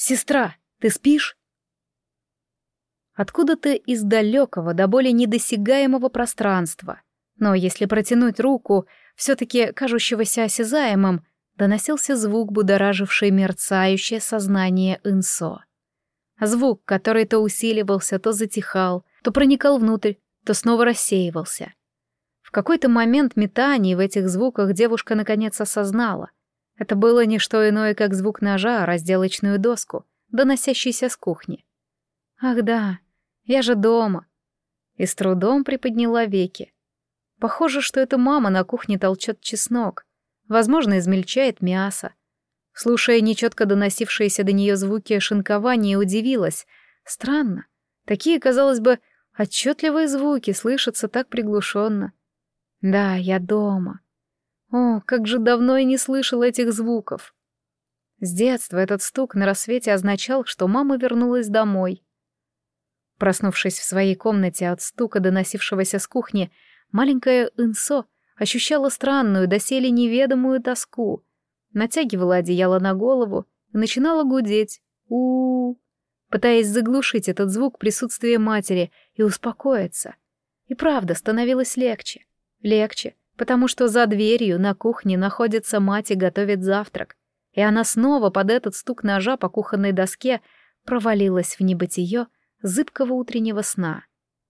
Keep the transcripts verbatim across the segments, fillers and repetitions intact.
«Сестра, ты спишь?» Откуда-то из далекого до более недосягаемого пространства, но если протянуть руку, все-таки кажущегося осязаемым, доносился звук, будораживший мерцающее сознание Инсо. Звук, который то усиливался, то затихал, то проникал внутрь, то снова рассеивался. В какой-то момент метаний в этих звуках девушка наконец осознала. Это было не что иное, как звук ножа о разделочную доску, доносящийся с кухни. «Ах да, я же дома!» И с трудом приподняла веки. Похоже, что это мама на кухне толчет чеснок. Возможно, измельчает мясо. Слушая нечетко доносившиеся до нее звуки шинкования, удивилась. Странно. Такие, казалось бы, отчетливые звуки слышатся так приглушенно. Да, я дома. О, как же давно я не слышала этих звуков. С детства этот стук на рассвете означал, что мама вернулась домой. Проснувшись в своей комнате от стука, доносившегося с кухни, маленькая Инсо ощущала странную, доселе неведомую тоску, натягивала одеяло на голову и начинала гудеть, у, -у, -у пытаясь заглушить этот звук присутствия матери и успокоиться. И правда, становилось легче. Легче, потому что за дверью на кухне находится мать и готовит завтрак, и она снова под этот стук ножа по кухонной доске провалилась в небытие зыбкого утреннего сна.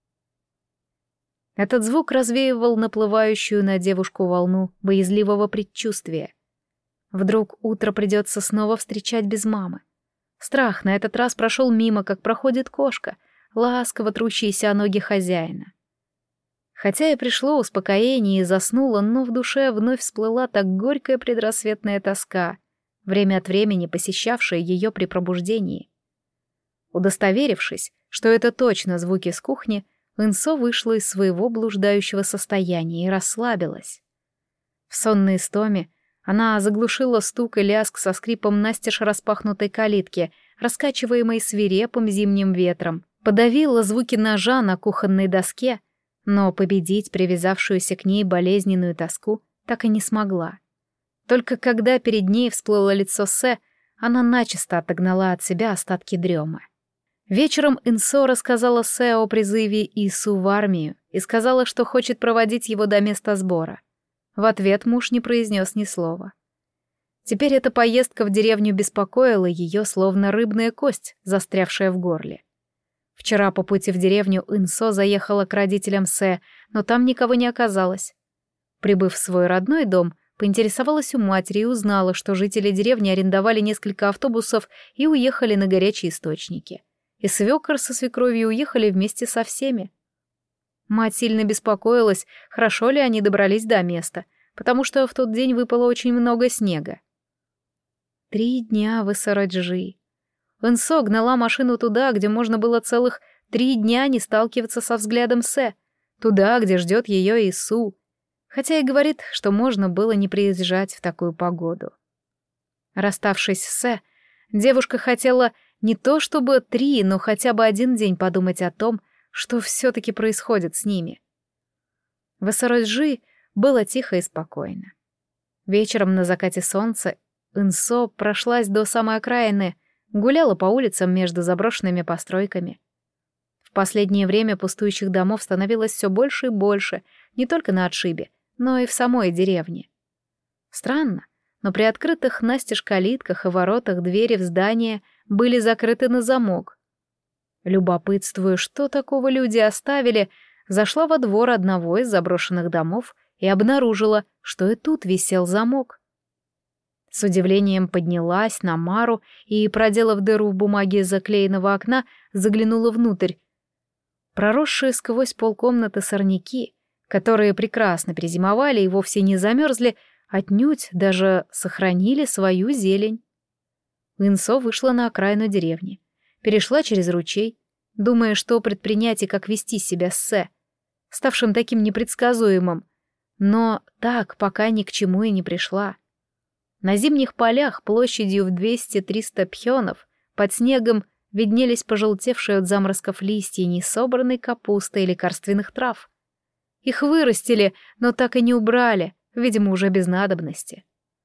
Этот звук развеивал наплывающую на девушку волну боязливого предчувствия. Вдруг утро придется снова встречать без мамы. Страх на этот раз прошел мимо, как проходит кошка, ласково трущаяся о ноги хозяина. Хотя и пришло успокоение и заснула, но в душе вновь всплыла так горькая предрассветная тоска, время от времени посещавшая ее при пробуждении. Удостоверившись, что это точно звуки с кухни, Инсо вышла из своего блуждающего состояния и расслабилась. В сонной истоме она заглушила стук и лязг со скрипом настежь распахнутой калитки, раскачиваемой свирепым зимним ветром, подавила звуки ножа на кухонной доске, но победить привязавшуюся к ней болезненную тоску так и не смогла. Только когда перед ней всплыло лицо Сэ, она начисто отогнала от себя остатки дремы. Вечером Инсо рассказала Сэ о призыве Ису в армию и сказала, что хочет проводить его до места сбора. В ответ муж не произнес ни слова. Теперь эта поездка в деревню беспокоила ее, словно рыбная кость, застрявшая в горле. Вчера по пути в деревню Инсо заехала к родителям Сэ, но там никого не оказалось. Прибыв в свой родной дом, поинтересовалась у матери и узнала, что жители деревни арендовали несколько автобусов и уехали на горячие источники. И свекор со свекровью уехали вместе со всеми. Мать сильно беспокоилась, хорошо ли они добрались до места, потому что в тот день выпало очень много снега. Три дня в Исараджи. Инсо гнала машину туда, где можно было целых три дня не сталкиваться со взглядом Сэ, туда, где ждет ее Ису, хотя и говорит, что можно было не приезжать в такую погоду. Расставшись с Сэ, девушка хотела не то чтобы три, но хотя бы один день подумать о том, что все-таки происходит с ними. В Исараджи было тихо и спокойно. Вечером на закате солнца Инсо прошлась до самой окраины, гуляла по улицам между заброшенными постройками. В последнее время пустующих домов становилось все больше и больше, не только на отшибе, но и в самой деревне. Странно, но при открытых настежь калитках и воротах двери в здание были закрыты на замок. Любопытствуя, что такого люди оставили, зашла во двор одного из заброшенных домов и обнаружила, что и тут висел замок. С удивлением поднялась на мару и, проделав дыру в бумаге заклеенного окна, заглянула внутрь. Проросшие сквозь полкомнаты сорняки, которые прекрасно перезимовали и вовсе не замерзли, отнюдь даже сохранили свою зелень. Инсо вышла на окраину деревни, перешла через ручей, думая, что предпринять и как вести себя с Сэ, ставшим таким непредсказуемым, но так пока ни к чему и не пришла. На зимних полях площадью в двести-триста пхёнов под снегом виднелись пожелтевшие от заморозков листья несобранной капусты и лекарственных трав. Их вырастили, но так и не убрали, видимо, уже без надобности.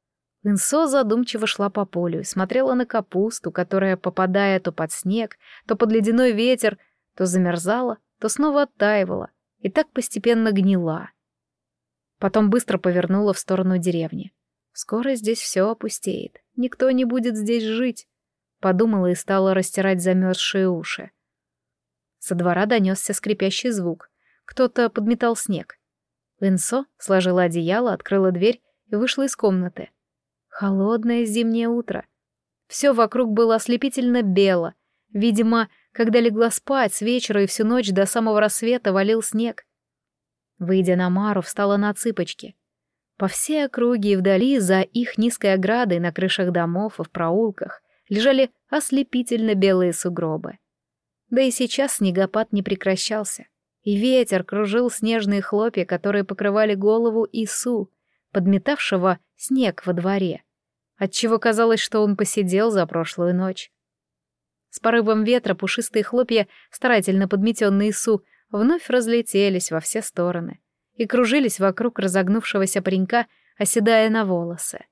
Инсо задумчиво шла по полю и смотрела на капусту, которая, попадая то под снег, то под ледяной ветер, то замерзала, то снова оттаивала и так постепенно гнила. Потом быстро повернула в сторону деревни. Скоро здесь все опустеет, никто не будет здесь жить, подумала и стала растирать замерзшие уши. Со двора донесся скрипящий звук. Кто-то подметал снег. Инсо сложила одеяло, открыла дверь и вышла из комнаты. Холодное зимнее утро. Все вокруг было ослепительно бело. Видимо, когда легла спать, с вечера и всю ночь до самого рассвета валил снег. Выйдя на Мару, встала на цыпочки. По всей округе и вдали, за их низкой оградой, на крышах домов и в проулках, лежали ослепительно белые сугробы. Да и сейчас снегопад не прекращался, и ветер кружил снежные хлопья, которые покрывали голову Ису, подметавшего снег во дворе, отчего казалось, что он посидел за прошлую ночь. С порывом ветра пушистые хлопья, старательно подметенные Ису, вновь разлетелись во все стороны и кружились вокруг разогнувшегося паренька, оседая на волосы.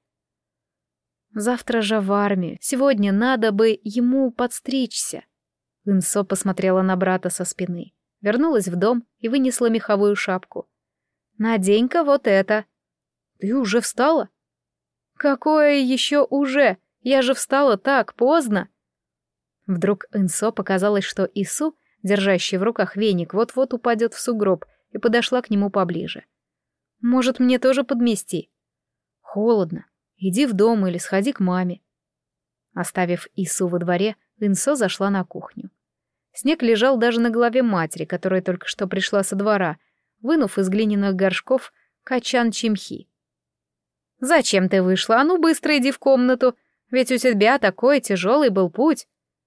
Завтра же в армию, сегодня надо бы ему подстричься. Инсо посмотрела на брата со спины, вернулась в дом и вынесла меховую шапку. «Надень-ка вот это!» «Ты уже встала?» «Какое еще уже? Я же встала так поздно!» Вдруг Инсо показалось, что Ису, держащий в руках веник, вот-вот упадет в сугроб, и подошла к нему поближе. «Может, мне тоже подмести?» «Холодно. Иди в дом или сходи к маме». Оставив Ису во дворе, Инсо зашла на кухню. Снег лежал даже на голове матери, которая только что пришла со двора, вынув из глиняных горшков качан чимхи. «Зачем ты вышла? А ну быстро иди в комнату, ведь у тебя такой тяжелый был путь».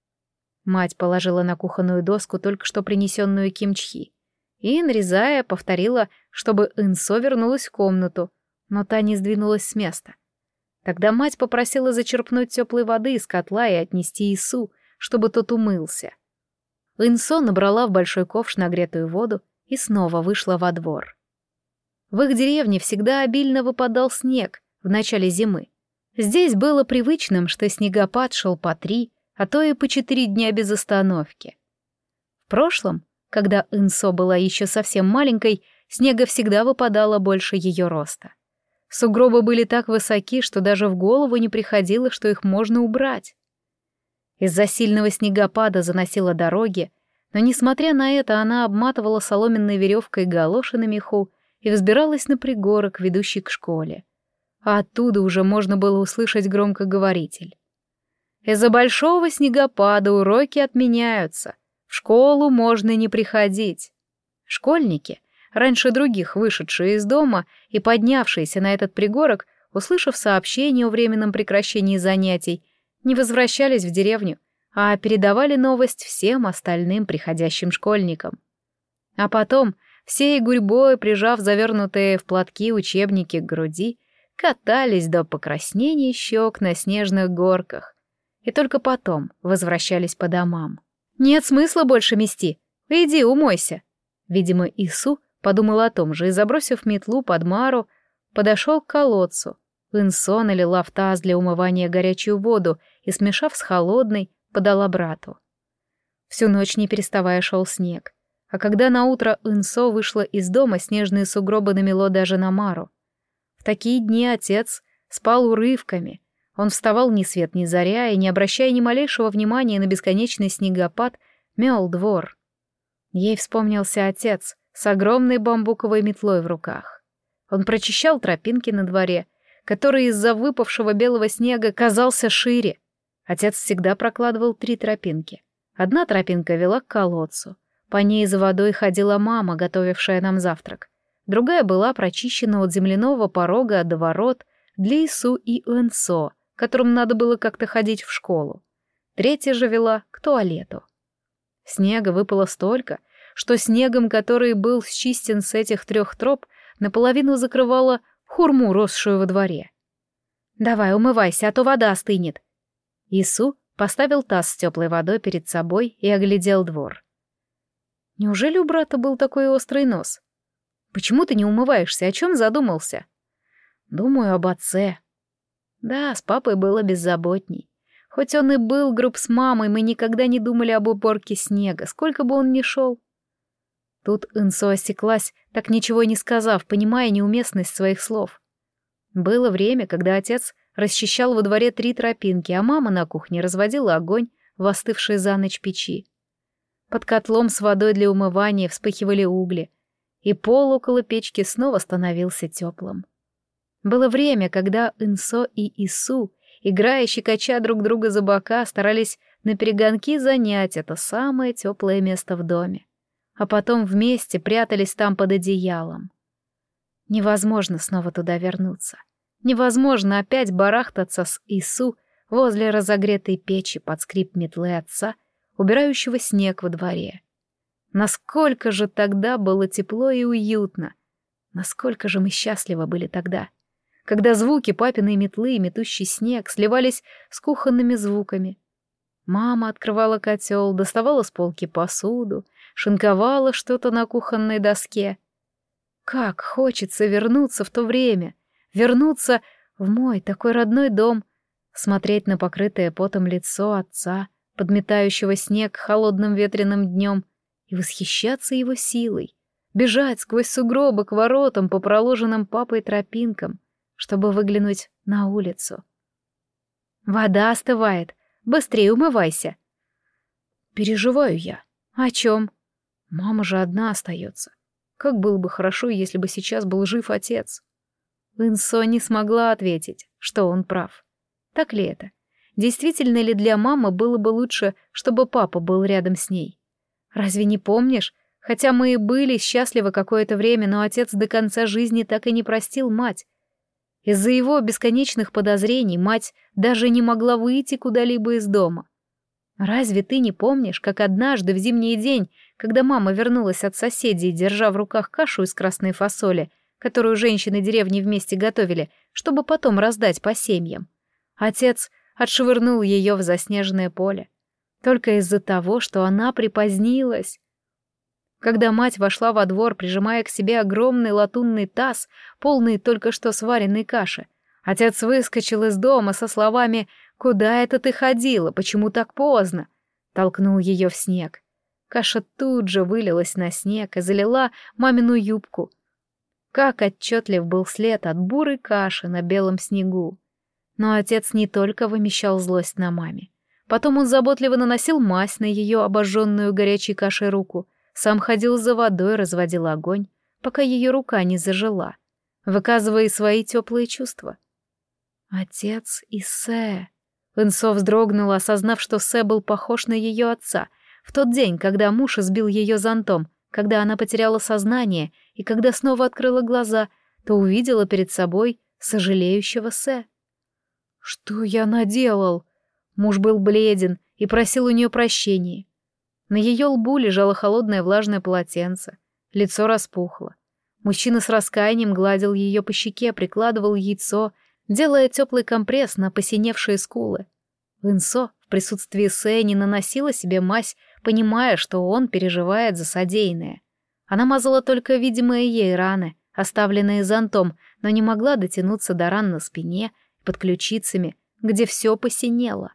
Мать положила на кухонную доску только что принесенную кимчхи и, нарезая, повторила, чтобы Инсо вернулась в комнату, но та не сдвинулась с места. Тогда мать попросила зачерпнуть теплой воды из котла и отнести Ису, чтобы тот умылся. Инсо набрала в большой ковш нагретую воду и снова вышла во двор. В их деревне всегда обильно выпадал снег в начале зимы. Здесь было привычным, что снегопад шел по три, а то и по четыре дня без остановки. В прошлом, когда Инсо была еще совсем маленькой, снега всегда выпадало больше ее роста. Сугробы были так высоки, что даже в голову не приходило, что их можно убрать. Из-за сильного снегопада заносила дороги, но, несмотря на это, она обматывала соломенной веревкой галоши на меху и взбиралась на пригорок, ведущий к школе. А оттуда уже можно было услышать громкоговоритель. Из-за большого снегопада уроки отменяются, в школу можно не приходить. Школьники, раньше других вышедшие из дома и поднявшиеся на этот пригорок, услышав сообщение о временном прекращении занятий, не возвращались в деревню, а передавали новость всем остальным приходящим школьникам. А потом, всей гурьбой, прижав завернутые в платки учебники к груди, катались до покраснения щек на снежных горках и только потом возвращались по домам. «Нет смысла больше мести. Иди, умойся». Видимо, Ису подумал о том же и, забросив метлу под Мару, подошел к колодцу. Инсо налила в таз для умывания горячую воду и, смешав с холодной, подала брату. Всю ночь не переставая шел снег, а когда наутро Инсо вышла из дома, снежные сугробы намело даже на Мару. В такие дни отец спал урывками. Он вставал ни свет ни заря и, не обращая ни малейшего внимания на бесконечный снегопад, мел двор. Ей вспомнился отец с огромной бамбуковой метлой в руках. Он прочищал тропинки на дворе, который из-за выпавшего белого снега казался шире. Отец всегда прокладывал три тропинки. Одна тропинка вела к колодцу. По ней за водой ходила мама, готовившая нам завтрак. Другая была прочищена от земляного порога до ворот для Ису и Инсо, которым надо было как-то ходить в школу. Третья же вела к туалету. Снега выпало столько, что снегом, который был счистен с этих трех троп, наполовину закрывала хурму, росшую во дворе. «Давай, умывайся, а то вода остынет». Ису поставил таз с теплой водой перед собой и оглядел двор. Неужели у брата был такой острый нос? «Почему ты не умываешься? О чем задумался?» «Думаю об отце». Да, с папой было беззаботней. Хоть он и был груб с мамой, мы никогда не думали об уборке снега, сколько бы он ни шел. Тут Инсо осеклась, так ничего и не сказав, понимая неуместность своих слов. Было время, когда отец расчищал во дворе три тропинки, а мама на кухне разводила огонь в остывшей за ночь печи. Под котлом с водой для умывания вспыхивали угли, и пол около печки снова становился теплым. Было время, когда Инсо и Ису, играя и щекоча друг друга за бока, старались наперегонки занять это самое теплое место в доме, а потом вместе прятались там под одеялом. Невозможно снова туда вернуться. Невозможно опять барахтаться с Ису возле разогретой печи под скрип метлы отца, убирающего снег во дворе. Насколько же тогда было тепло и уютно! Насколько же мы счастливы были тогда, когда звуки папиной метлы и метущий снег сливались с кухонными звуками. Мама открывала котел, доставала с полки посуду, шинковала что-то на кухонной доске. Как хочется вернуться в то время, вернуться в мой такой родной дом, смотреть на покрытое потом лицо отца, подметающего снег холодным ветреным днем, и восхищаться его силой, бежать сквозь сугробы к воротам по проложенным папой тропинкам, чтобы выглянуть на улицу. «Вода остывает, быстрее умывайся!» Переживаю я. О чем? Мама же одна остается. Как было бы хорошо, если бы сейчас был жив отец. Инсо не смогла ответить, что он прав. Так ли это? Действительно ли для мамы было бы лучше, чтобы папа был рядом с ней? Разве не помнишь? Хотя мы и были счастливы какое-то время, но отец до конца жизни так и не простил мать. Из-за его бесконечных подозрений мать даже не могла выйти куда-либо из дома. Разве ты не помнишь, как однажды в зимний день, когда мама вернулась от соседей, держа в руках кашу из красной фасоли, которую женщины деревни вместе готовили, чтобы потом раздать по семьям, отец отшвырнул ее в заснеженное поле, только из-за того, что она припозднилась? Когда мать вошла во двор, прижимая к себе огромный латунный таз, полный только что сваренной каши, отец выскочил из дома со словами «Куда это ты ходила? Почему так поздно?» толкнул ее в снег. Каша тут же вылилась на снег и залила мамину юбку. Как отчетлив был след от бурой каши на белом снегу. Но отец не только вымещал злость на маме. Потом он заботливо наносил мазь на ее обожженную горячей кашей руку, сам ходил за водой, разводил огонь, пока ее рука не зажила, выказывая свои теплые чувства. Отец и Сэ. Инсо вздрогнула, осознав, что Сэ был похож на ее отца, в тот день, когда муж избил ее зонтом, когда она потеряла сознание, и когда снова открыла глаза, то увидела перед собой сожалеющего Сэ. Что я наделал? Муж был бледен и просил у нее прощения. На ее лбу лежало холодное влажное полотенце, лицо распухло. Мужчина с раскаянием гладил ее по щеке, прикладывал яйцо, делая теплый компресс на посиневшие скулы. Инсо в присутствии Сэ не наносила себе мазь, понимая, что он переживает за содеянное. Она мазала только видимые ей раны, оставленные зонтом, но не могла дотянуться до ран на спине и под ключицами, где все посинело.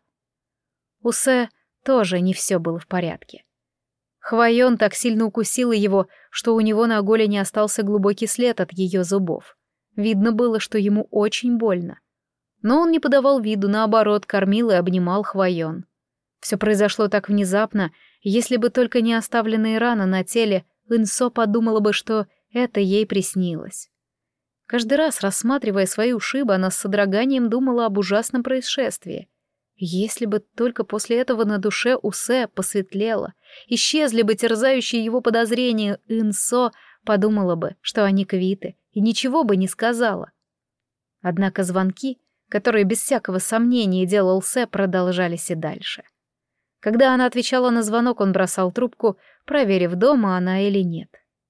У Сэ тоже не все было в порядке. Хвоен так сильно укусила его, что у него на голени остался глубокий след от ее зубов. Видно было, что ему очень больно. Но он не подавал виду, наоборот, кормил и обнимал Хвоен. Все произошло так внезапно, и если бы только не оставленные раны на теле, Инсо подумала бы, что это ей приснилось. Каждый раз, рассматривая свои ушибы, она с содроганием думала об ужасном происшествии. Если бы только после этого на душе у Сэ посветлело, исчезли бы терзающие его подозрения, Инсо подумала бы, что они квиты, и ничего бы не сказала. Однако звонки, которые без всякого сомнения делал Сэ, продолжались и дальше. Когда она отвечала на звонок, он бросал трубку, проверив, дома она или нет.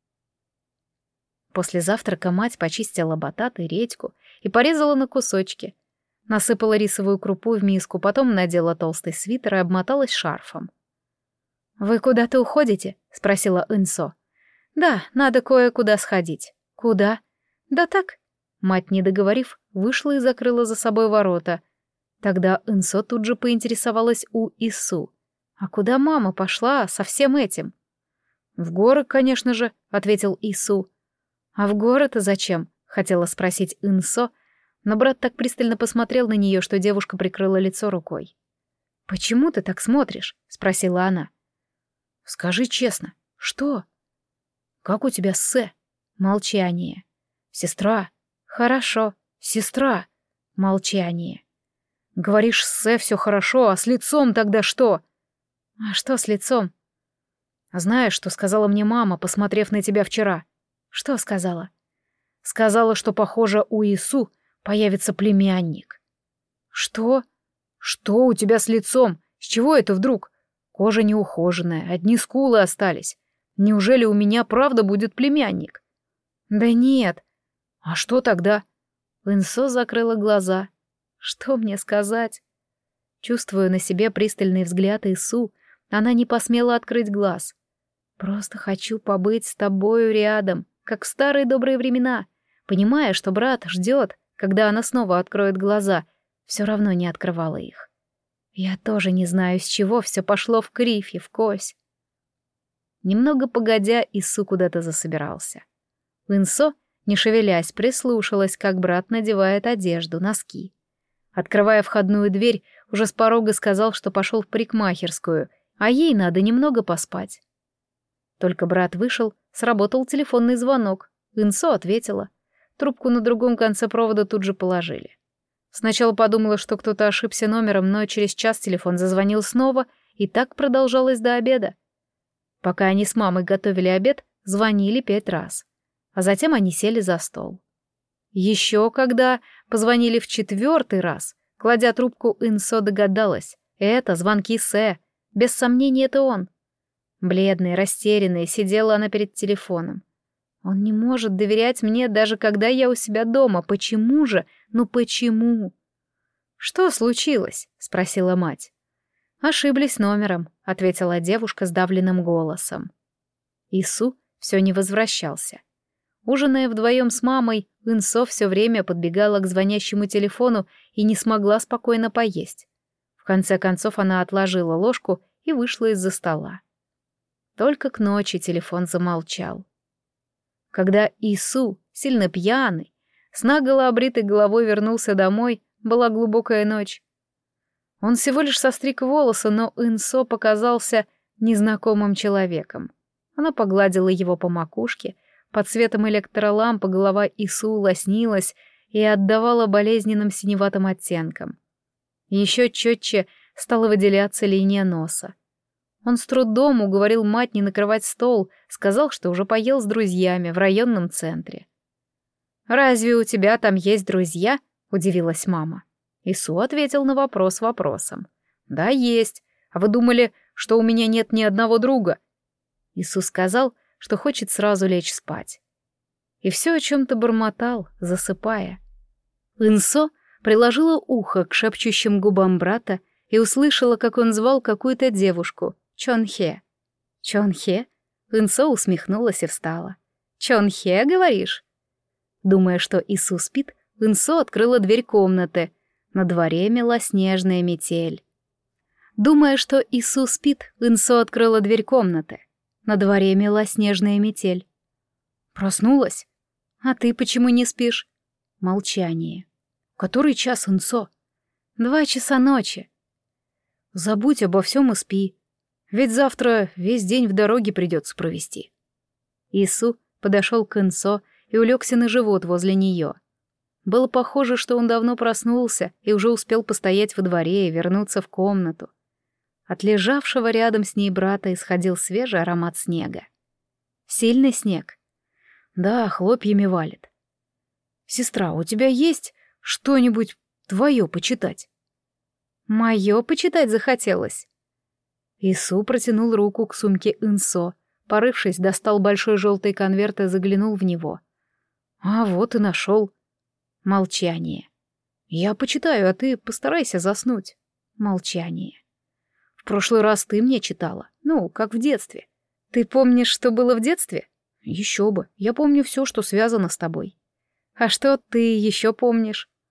После завтрака мать почистила батат и редьку и порезала на кусочки. Насыпала рисовую крупу в миску, потом надела толстый свитер и обмоталась шарфом. «Вы куда-то уходите?» — спросила Инсо. «Да, надо кое-куда сходить». «Куда?» «Да так». Мать, не договорив, вышла и закрыла за собой ворота. Тогда Инсо тут же поинтересовалась у Ису. «А куда мама пошла со всем этим?» «В горы, конечно же», — ответил Ису. «А в горы-то зачем?» — хотела спросить Инсо, но брат так пристально посмотрел на нее, что девушка прикрыла лицо рукой. «Почему ты так смотришь?» — спросила она. «Скажи честно, что?» «Как у тебя Сэ?» Молчание. «Сестра?» «Хорошо. Сестра?» Молчание. «Говоришь, с Сэ все хорошо, а с лицом тогда что?» «А что с лицом?» «Знаешь, что сказала мне мама, посмотрев на тебя вчера?» «Что сказала?» «Сказала, что, похоже, у Ису появится племянник». «Что? Что у тебя с лицом? С чего это вдруг? Кожа неухоженная, одни скулы остались. Неужели у меня правда будет племянник?» «Да нет». «А что тогда?» Инсо закрыла глаза. «Что мне сказать?» Чувствуя на себе пристальный взгляд Ису, она не посмела открыть глаз. «Просто хочу побыть с тобою рядом, как в старые добрые времена», понимая, что брат ждет, когда она снова откроет глаза, все равно не открывала их. Я тоже не знаю, с чего все пошло в кривь и в кось. Немного погодя, Ису куда-то засобирался. Инсо, не шевелясь, прислушалась, как брат надевает одежду, носки. Открывая входную дверь, уже с порога сказал, что пошел в парикмахерскую, а ей надо немного поспать. Только брат вышел, сработал телефонный звонок. Инсо ответила. Трубку на другом конце провода тут же положили. Сначала подумала, что кто-то ошибся номером, но через час телефон зазвонил снова, и так продолжалось до обеда. Пока они с мамой готовили обед, звонили пять раз. А затем они сели за стол. Еще когда позвонили в четвертый раз, кладя трубку, Инсо догадалась. Это звонки Сэ. Без сомнений, это он. Бледная, растерянная, сидела она перед телефоном. Он не может доверять мне, даже когда я у себя дома. Почему же? Ну почему? «Что случилось?» — спросила мать. «Ошиблись номером», — ответила девушка сдавленным голосом. Ису все не возвращался. Ужиная вдвоем с мамой, Инсо все время подбегала к звонящему телефону и не смогла спокойно поесть. В конце концов она отложила ложку и вышла из-за стола. Только к ночи телефон замолчал. Когда Ису, сильно пьяный, с наголо обритой головой вернулся домой, была глубокая ночь. Он всего лишь состриг волосы, но Инсо показался незнакомым человеком. Она погладила его по макушке, под светом электролампы голова Ису лоснилась и отдавала болезненным синеватым оттенкам. Еще четче стала выделяться линия носа. Он с трудом уговорил мать не накрывать стол, сказал, что уже поел с друзьями в районном центре. «Разве у тебя там есть друзья?» — удивилась мама. Ису ответил на вопрос вопросом. «Да, есть. А вы думали, что у меня нет ни одного друга?» Ису сказал, что хочет сразу лечь спать. И все о чем-то бормотал, засыпая. Инсо приложила ухо к шепчущим губам брата и услышала, как он звал какую-то девушку, Чонхе. «Чонхе?» Инсо усмехнулась и встала. «Чонхе, говоришь?» Думая, что Ису спит, Инсо открыла дверь комнаты. На дворе мела снежная метель. Думая, что Ису спит, Инсо открыла дверь комнаты. На дворе мела снежная метель. «Проснулась? А ты почему не спишь?» Молчание. «Который час, Инсо?» «Два часа ночи». «Забудь обо всем и спи. Ведь завтра весь день в дороге придется провести». Ису подошел к Инсо и улегся на живот возле нее. Было похоже, что он давно проснулся и уже успел постоять во дворе и вернуться в комнату. От лежавшего рядом с ней брата исходил свежий аромат снега. Сильный снег? Да, хлопьями валит. «Сестра, у тебя есть что-нибудь твое почитать?» «Мое почитать захотелось». Ису протянул руку к сумке Инсо, порывшись, достал большой желтый конверт и заглянул в него. «А вот и нашел». Молчание. «Я почитаю, а ты постарайся заснуть». Молчание. «В прошлый раз ты мне читала, ну, как в детстве. Ты помнишь, что было в детстве?» «Еще бы, я помню все, что связано с тобой». «А что ты еще помнишь?»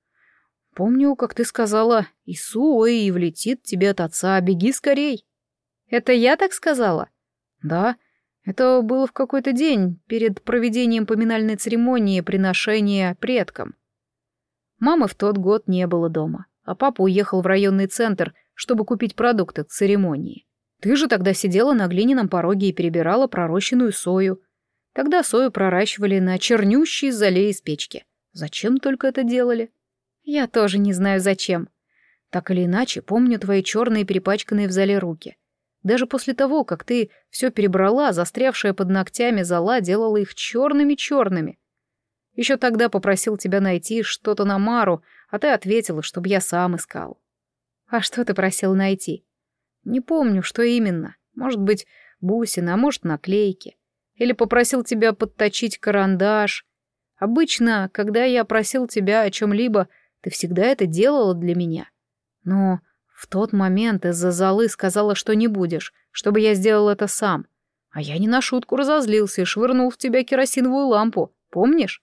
помню, как ты сказала: «Ису, ой, и влетит тебе от отца, беги скорей». Это я так сказала? Да, это было в какой-то день перед проведением поминальной церемонии приношения предкам. Мамы в тот год не было дома, а папа уехал в районный центр, чтобы купить продукты к церемонии. Ты же тогда сидела на глиняном пороге и перебирала пророщенную сою. Тогда сою проращивали на чернющей золе из печки. Зачем только это делали? Я тоже не знаю зачем. Так или иначе, помню твои черные перепачканные в золе руки. Даже после того, как ты все перебрала, застрявшая под ногтями зола делала их черными-черными. Еще тогда попросил тебя найти что-то на Мару, а ты ответила, чтобы я сам искал. А что ты просил найти? Не помню, что именно. Может быть, бусины, а может, наклейки. Или попросил тебя подточить карандаш. Обычно, когда я просил тебя о чем-либо, ты всегда это делала для меня. Но в тот момент из-за золы сказала, что не будешь, чтобы я сделал это сам. А я не на шутку разозлился и швырнул в тебя керосиновую лампу. Помнишь?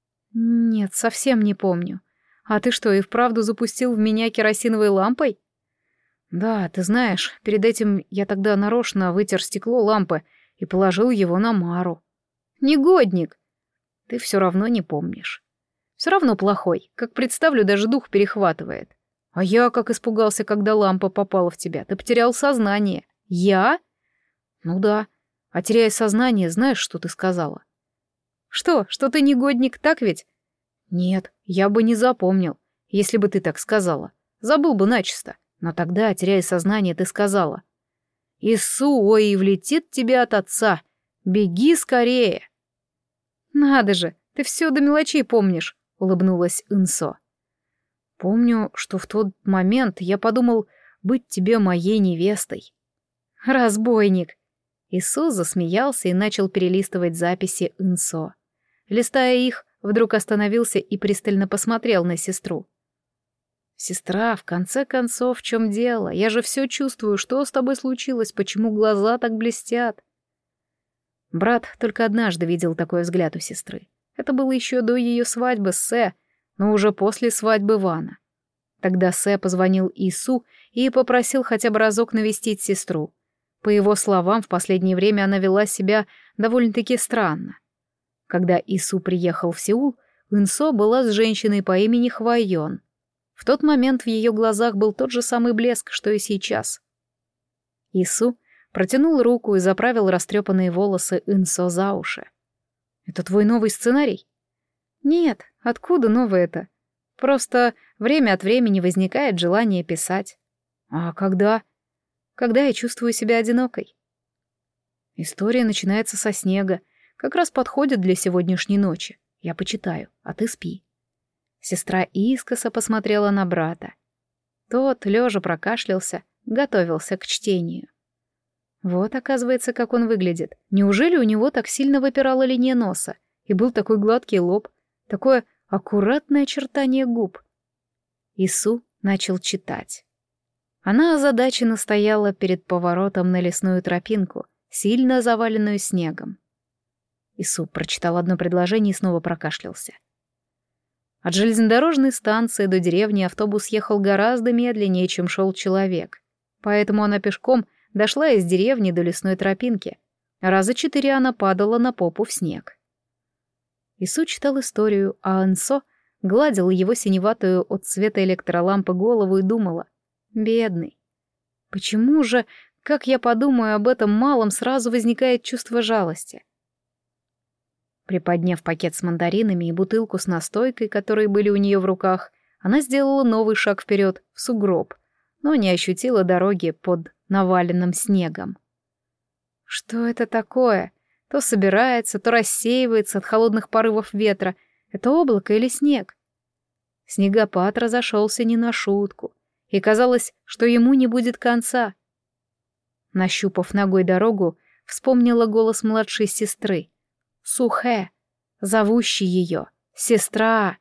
Нет, совсем не помню. А ты что, и вправду запустил в меня керосиновой лампой? Да, ты знаешь, перед этим я тогда нарочно вытер стекло лампы и положил его на Мару. Негодник! Ты все равно не помнишь. Все равно плохой, как представлю, даже дух перехватывает. А я как испугался, когда лампа попала в тебя. Ты потерял сознание. Я? Ну да. А теряя сознание, знаешь, что ты сказала? Что, что ты негодник, так ведь? Нет, я бы не запомнил, если бы ты так сказала. Забыл бы начисто. Но тогда, теряя сознание, ты сказала: «Ису, ой, и влетит тебе от отца. Беги скорее». «Надо же, ты все до мелочей помнишь», — улыбнулась Инсо. «Помню, что в тот момент я подумал быть тебе моей невестой». «Разбойник!» Ису засмеялся и начал перелистывать записи Инсо. Листая их, вдруг остановился и пристально посмотрел на сестру. «Сестра, в конце концов, в чем дело? Я же все чувствую, что с тобой случилось, почему глаза так блестят?» Брат только однажды видел такой взгляд у сестры. Это было еще до ее свадьбы с Сэ, но уже после свадьбы Вана. Тогда Сэ позвонил Ису и попросил хотя бы разок навестить сестру. По его словам, в последнее время она вела себя довольно-таки странно. Когда Ису приехал в Сеул, Инсо была с женщиной по имени Хвайон. В тот момент в ее глазах был тот же самый блеск, что и сейчас. Ису протянул руку и заправил растрепанные волосы Инсо за уши. «Это твой новый сценарий?» «Нет, откуда новый это? Просто время от времени возникает желание писать». «А когда?» «Когда я чувствую себя одинокой». «История начинается со снега, как раз подходит для сегодняшней ночи. Я почитаю, а ты спи». Сестра искоса посмотрела на брата. Тот, лежа, прокашлялся, готовился к чтению. Вот, оказывается, как он выглядит. Неужели у него так сильно выпирала линия носа, и был такой гладкий лоб, такое аккуратное очертание губ? Ису начал читать. Она озадаченно стояла перед поворотом на лесную тропинку, сильно заваленную снегом. Ису прочитал одно предложение и снова прокашлялся. От железнодорожной станции до деревни автобус ехал гораздо медленнее, чем шел человек. Поэтому она пешком дошла из деревни до лесной тропинки. Раза четыре она падала на попу в снег. Ису читал историю, а Инсо гладила его синеватую от света электролампы голову и думала: «Бедный. Почему же, как я подумаю об этом малом, сразу возникает чувство жалости?» Приподняв пакет с мандаринами и бутылку с настойкой, которые были у нее в руках, она сделала новый шаг вперед, в сугроб, но не ощутила дороги под наваленным снегом. Что это такое? То собирается, то рассеивается от холодных порывов ветра. Это облако или снег? Снегопад разошелся не на шутку, и казалось, что ему не будет конца. Нащупав ногой дорогу, вспомнила голос младшей сестры. Сухэ, зовущий ее, сестра.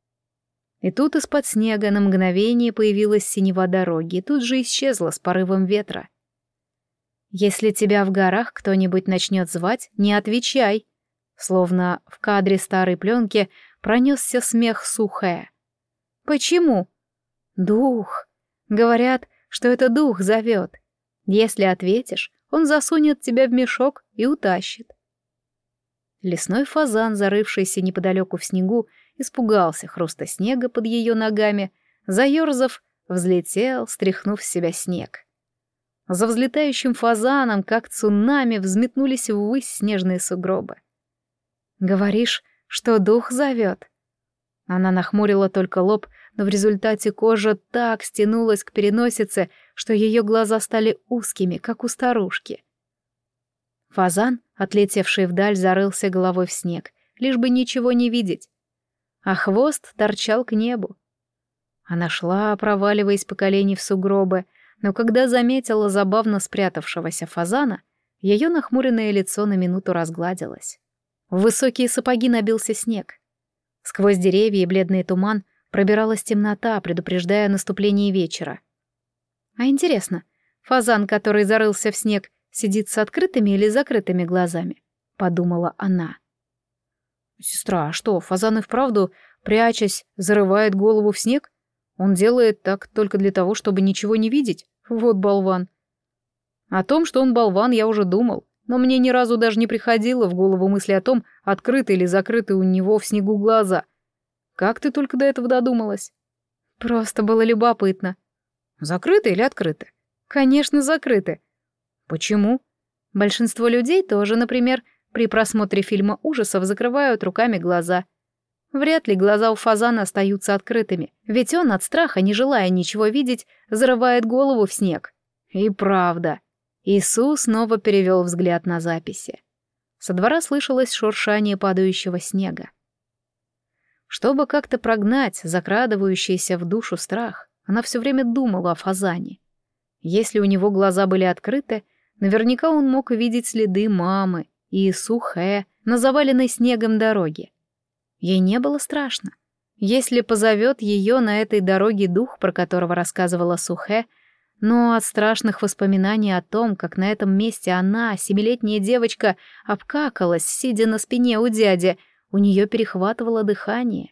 И тут из-под снега на мгновение появилась синева дороги и тут же исчезла с порывом ветра. «Если тебя в горах кто-нибудь начнет звать, не отвечай», словно в кадре старой пленки пронесся смех Сухэ. Почему? Дух. Говорят, что это дух зовет. Если ответишь, он засунет тебя в мешок и утащит. Лесной фазан, зарывшийся неподалеку в снегу, испугался хруста снега под ее ногами, заерзав, взлетел, стряхнув с себя снег. За взлетающим фазаном, как цунами, взметнулись ввысь снежные сугробы. «Говоришь, что дух зовет?» Она нахмурила только лоб, но в результате кожа так стянулась к переносице, что ее глаза стали узкими, как у старушки. Фазан, отлетевший вдаль, зарылся головой в снег, лишь бы ничего не видеть, а хвост торчал к небу. Она шла, проваливаясь по колени в сугробы, но когда заметила забавно спрятавшегося фазана, ее нахмуренное лицо на минуту разгладилось. В высокие сапоги набился снег. Сквозь деревья и бледный туман пробиралась темнота, предупреждая о наступлении вечера. А интересно, фазан, который зарылся в снег, сидит с открытыми или закрытыми глазами? Подумала она. Сестра, а что, фазан и вправду, прячась, зарывает голову в снег? Он делает так только для того, чтобы ничего не видеть? Вот болван. О том, что он болван, я уже думал, но мне ни разу даже не приходило в голову мысли о том, открыты или закрыты у него в снегу глаза. Как ты только до этого додумалась? Просто было любопытно. Закрыты или открыты? Конечно, закрыты. Почему? Большинство людей тоже, например, при просмотре фильма ужасов закрывают руками глаза. Вряд ли глаза у фазана остаются открытыми, ведь он от страха, не желая ничего видеть, зарывает голову в снег. И правда. Иисус снова перевел взгляд на записи. Со двора слышалось шуршание падающего снега. Чтобы как-то прогнать закрадывающийся в душу страх, она все время думала о фазане. Если у него глаза были открыты, наверняка он мог видеть следы мамы и Сухэ на заваленной снегом дороге. Ей не было страшно. Если позовет ее на этой дороге дух, про которого рассказывала Сухэ, но от страшных воспоминаний о том, как на этом месте она, семилетняя девочка, обкакалась, сидя на спине у дяди, у нее перехватывало дыхание.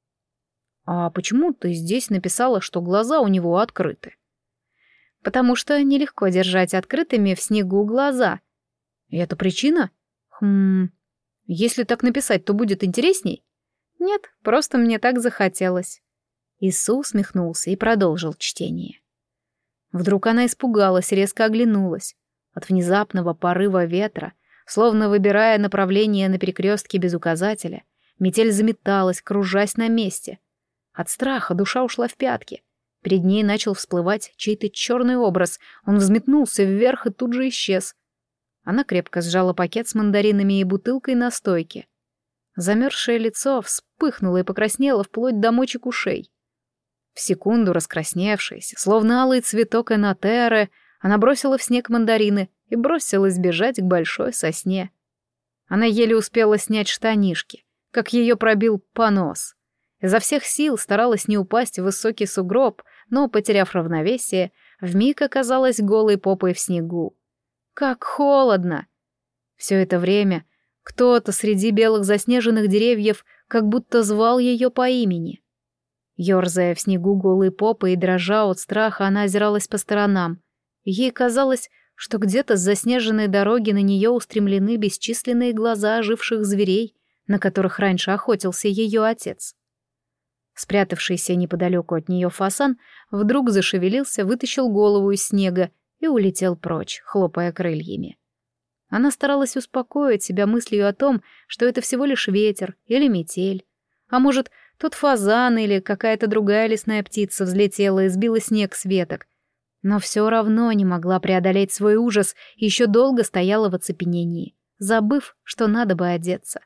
«А почему ты здесь написала, что глаза у него открыты?» «Потому что нелегко держать открытыми в снегу глаза». «И это причина?» «Хм... Если так написать, то будет интересней?» «Нет, просто мне так захотелось». Иисус усмехнулся и продолжил чтение. Вдруг она испугалась и резко оглянулась. От внезапного порыва ветра, словно выбирая направление на перекрестке без указателя, метель заметалась, кружась на месте. От страха душа ушла в пятки. Перед ней начал всплывать чей-то черный образ. Он взметнулся вверх и тут же исчез. Она крепко сжала пакет с мандаринами и бутылкой настойки. Замерзшее лицо вспыхнуло и покраснело вплоть до мочек ушей. В секунду раскрасневшаяся, словно алый цветок энотеры, она бросила в снег мандарины и бросилась бежать к большой сосне. Она еле успела снять штанишки, как ее пробил понос. Изо всех сил старалась не упасть в высокий сугроб, но, потеряв равновесие, вмиг оказалась голой попой в снегу. Как холодно! Все это время кто-то среди белых заснеженных деревьев как будто звал ее по имени. Ёрзая в снегу голой попой и дрожа от страха, она озиралась по сторонам. Ей казалось, что где-то с заснеженной дороги на нее устремлены бесчисленные глаза оживших зверей, на которых раньше охотился ее отец. Спрятавшийся неподалеку от нее фасан вдруг зашевелился, вытащил голову из снега и улетел прочь, хлопая крыльями. Она старалась успокоить себя мыслью о том, что это всего лишь ветер или метель, а может, тот фазан или какая-то другая лесная птица взлетела и сбила снег с веток. Но все равно не могла преодолеть свой ужас и еще долго стояла в оцепенении, забыв, что надо бы одеться.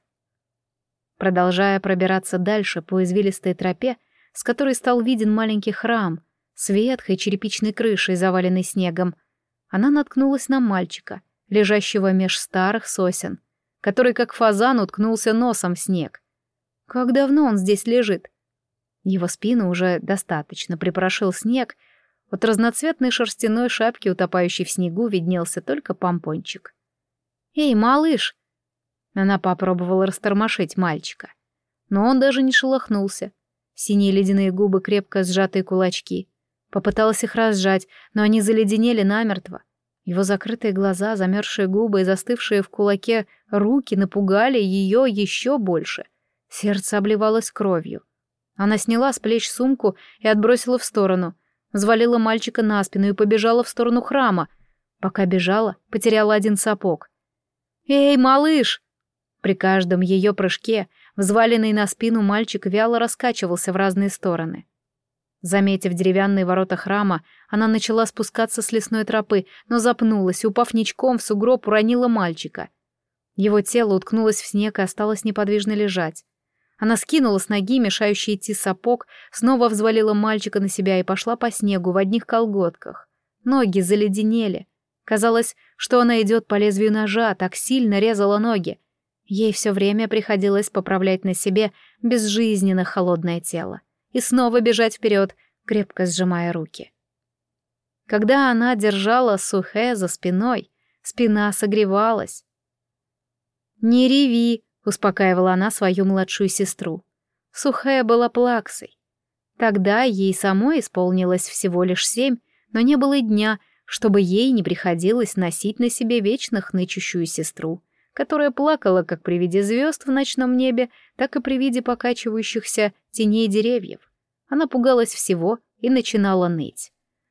Продолжая пробираться дальше по извилистой тропе, с которой стал виден маленький храм с ветхой черепичной крышей, заваленной снегом, она наткнулась на мальчика, лежащего меж старых сосен, который, как фазан, уткнулся носом в снег. Как давно он здесь лежит? Его спину уже достаточно припорошил снег. От разноцветной шерстяной шапки, утопающей в снегу, виднелся только помпончик. «Эй, малыш!» Она попробовала растормошить мальчика. Но он даже не шелохнулся. Синие ледяные губы, крепко сжатые кулачки. Попыталась их разжать, но они заледенели намертво. Его закрытые глаза, замерзшие губы и застывшие в кулаке руки напугали ее еще больше. Сердце обливалось кровью. Она сняла с плеч сумку и отбросила в сторону. Взвалила мальчика на спину и побежала в сторону храма. Пока бежала, потеряла один сапог. «Эй, малыш!» При каждом ее прыжке взваленный на спину мальчик вяло раскачивался в разные стороны. Заметив деревянные ворота храма, она начала спускаться с лесной тропы, но запнулась, упав ничком в сугроб, уронила мальчика. Его тело уткнулось в снег и осталось неподвижно лежать. Она скинула с ноги мешающий идти сапог, снова взвалила мальчика на себя и пошла по снегу в одних колготках. Ноги заледенели. Казалось, что она идет по лезвию ножа, так сильно резала ноги. Ей все время приходилось поправлять на себе безжизненно холодное тело и снова бежать вперед, крепко сжимая руки. Когда она держала Сухэ за спиной, спина согревалась. «Не реви», — успокаивала она свою младшую сестру. Сухэ была плаксой. Тогда ей самой исполнилось всего лишь семь, но не было и дня, чтобы ей не приходилось носить на себе вечно хнычущую сестру, которая плакала как при виде звезд в ночном небе, так и при виде покачивающихся теней деревьев. Она пугалась всего и начинала ныть.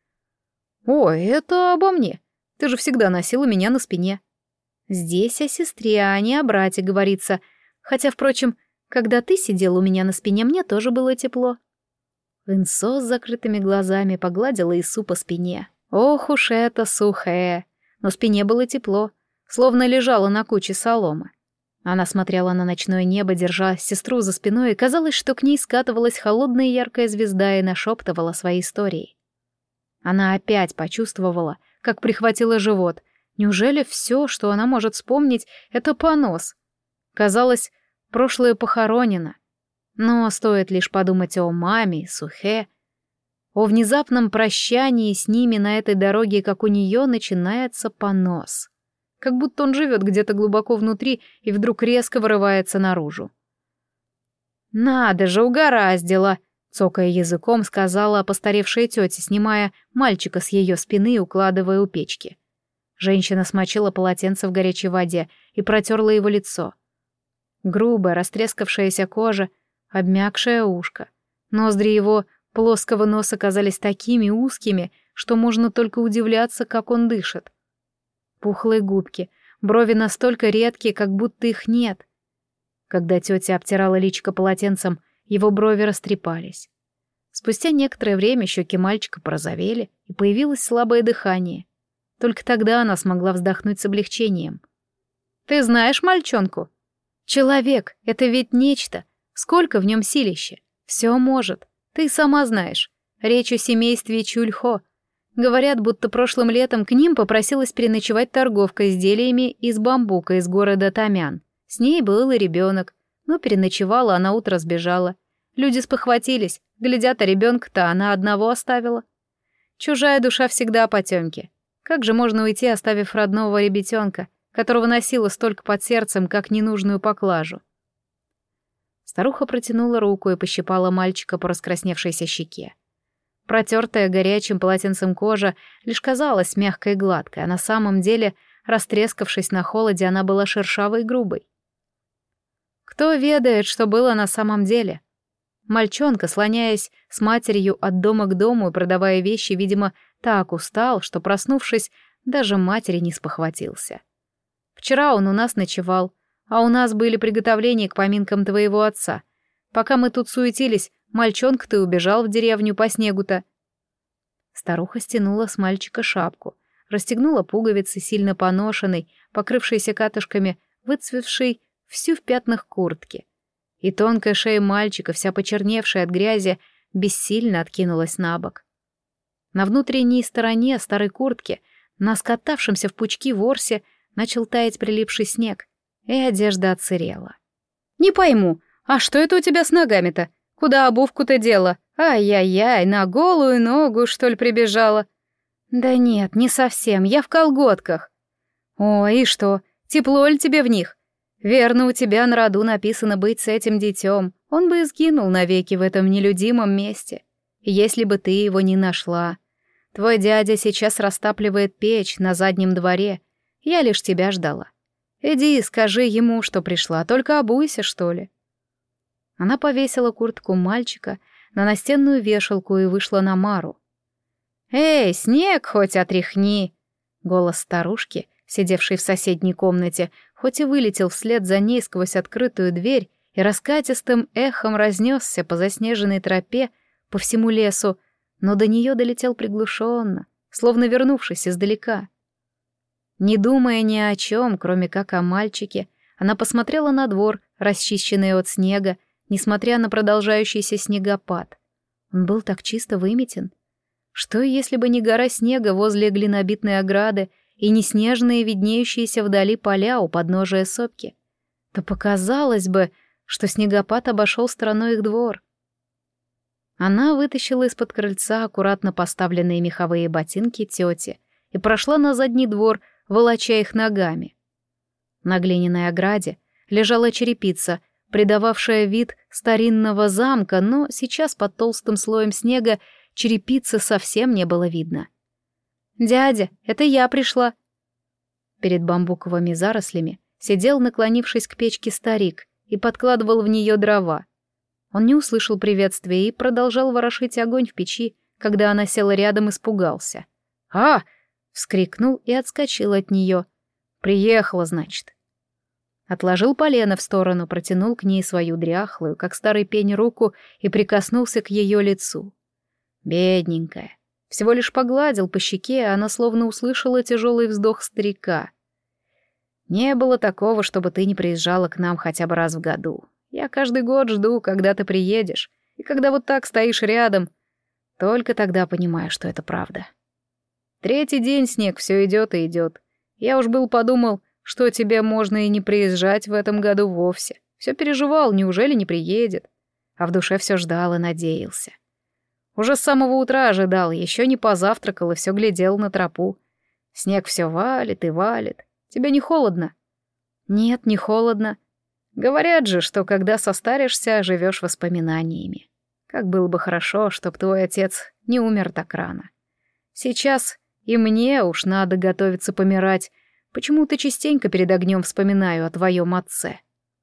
«Ой, это обо мне. Ты же всегда носила меня на спине». Здесь о сестре, а не о брате говорится. Хотя, впрочем, когда ты сидел у меня на спине, мне тоже было тепло. Инсо с закрытыми глазами погладила Ису по спине. Ох уж это Сухэ! Но спине было тепло, словно лежала на куче соломы. Она смотрела на ночное небо, держа сестру за спиной, и казалось, что к ней скатывалась холодная яркая звезда и нашептывала свои истории. Она опять почувствовала, как прихватило живот. Неужели все, что она может вспомнить, это понос? Казалось, прошлое похоронено. Но стоит лишь подумать о маме, Сухэ, о внезапном прощании с ними на этой дороге, как у нее начинается понос. Как будто он живет где-то глубоко внутри и вдруг резко вырывается наружу. «Надо же, угораздило!» — цокая языком, сказала постаревшая тетя, снимая мальчика с ее спины и укладывая у печки. Женщина смочила полотенце в горячей воде и протерла его лицо. Грубая, растрескавшаяся кожа, обмякшее ушко. Ноздри его плоского носа казались такими узкими, что можно только удивляться, как он дышит. Пухлые губки, брови настолько редкие, как будто их нет. Когда тетя обтирала личико полотенцем, его брови растрепались. Спустя некоторое время щеки мальчика порозовели, и появилось слабое дыхание. Только тогда она смогла вздохнуть с облегчением. «Ты знаешь мальчонку? Человек — это ведь нечто. Сколько в нем силища. Все может. Ты сама знаешь. Речь о семействе Чульхо. Говорят, будто прошлым летом к ним попросилась переночевать торговка изделиями из бамбука из города Тамян. С ней был и ребенок. Но переночевала, а на утро сбежала. Люди спохватились. Глядят, а ребенка-то она одного оставила. Чужая душа всегда потемки. Как же можно уйти, оставив родного ребятенка, которого носила столько под сердцем, как ненужную поклажу? Старуха протянула руку и пощипала мальчика по раскрасневшейся щеке. Протертая горячим полотенцем кожа лишь казалась мягкой и гладкой, а на самом деле, растрескавшись на холоде, она была шершавой и грубой. Кто ведает, что было на самом деле? Мальчонка, слоняясь с матерью от дома к дому и продавая вещи, видимо, так устал, что, проснувшись, даже матери не спохватился. Вчера он у нас ночевал, а у нас были приготовления к поминкам твоего отца. Пока мы тут суетились, мальчонка-то убежал в деревню по снегу-то. Старуха стянула с мальчика шапку, расстегнула пуговицы, сильно поношенной, покрывшейся катышками, выцвевшей всю в пятнах куртки. И тонкая шея мальчика, вся почерневшая от грязи, бессильно откинулась на бок. На внутренней стороне старой куртки, на скатавшемся в пучки ворсе, начал таять прилипший снег, и одежда отсырела. «Не пойму, а что это у тебя с ногами-то? Куда обувку-то дела? Ай-яй-яй, на голую ногу, что ли, прибежала?» «Да нет, не совсем, я в колготках». «Ой, и что, тепло ли тебе в них? Верно, у тебя на роду написано быть с этим детем. Он бы и сгинул навеки в этом нелюдимом месте, если бы ты его не нашла. Твой дядя сейчас растапливает печь на заднем дворе, я лишь тебя ждала. Иди и скажи ему, что пришла, только обуйся, что ли». Она повесила куртку мальчика на настенную вешалку и вышла на Мару. «Эй, снег хоть отряхни!» Голос старушки, сидевшей в соседней комнате, хоть и вылетел вслед за ней сквозь открытую дверь и раскатистым эхом разнесся по заснеженной тропе по всему лесу, но до нее долетел приглушенно, словно вернувшись издалека. Не думая ни о чем, кроме как о мальчике, она посмотрела на двор, расчищенный от снега, несмотря на продолжающийся снегопад. Он был так чисто выметен. Что, если бы не гора снега возле глинобитной ограды и не снежные виднеющиеся вдали поля у подножия сопки? То показалось бы, что снегопад обошел стороной их двор. Она вытащила из-под крыльца аккуратно поставленные меховые ботинки тети и прошла на задний двор, волоча их ногами. На глиняной ограде лежала черепица, придававшая вид старинного замка, но сейчас под толстым слоем снега черепицы совсем не было видно. «Дядя, это я пришла!» Перед бамбуковыми зарослями сидел, наклонившись к печке, старик и подкладывал в нее дрова. Он не услышал приветствия и продолжал ворошить огонь в печи, когда она села рядом, испугался. «А!» — вскрикнул и отскочил от нее. «Приехала, значит». Отложил полено в сторону, протянул к ней свою дряхлую, как старый пень, руку и прикоснулся к ее лицу. Бедненькая. Всего лишь погладил по щеке, а она словно услышала тяжелый вздох старика. «Не было такого, чтобы ты не приезжала к нам хотя бы раз в году. Я каждый год жду, когда ты приедешь, и когда вот так стоишь рядом, только тогда понимаю, что это правда. Третий день снег все идет и идет. Я уж был подумал, что тебе можно и не приезжать в этом году вовсе. Все переживал, неужели не приедет? А в душе все ждал и надеялся. Уже с самого утра ожидал, еще не позавтракал и все глядел на тропу. Снег все валит и валит. Тебе не холодно?» «Нет, не холодно. Говорят же, что когда состаришься, живешь воспоминаниями. Как было бы хорошо, чтоб твой отец не умер так рано. Сейчас и мне уж надо готовиться помирать. Почему-то частенько перед огнем вспоминаю о твоем отце».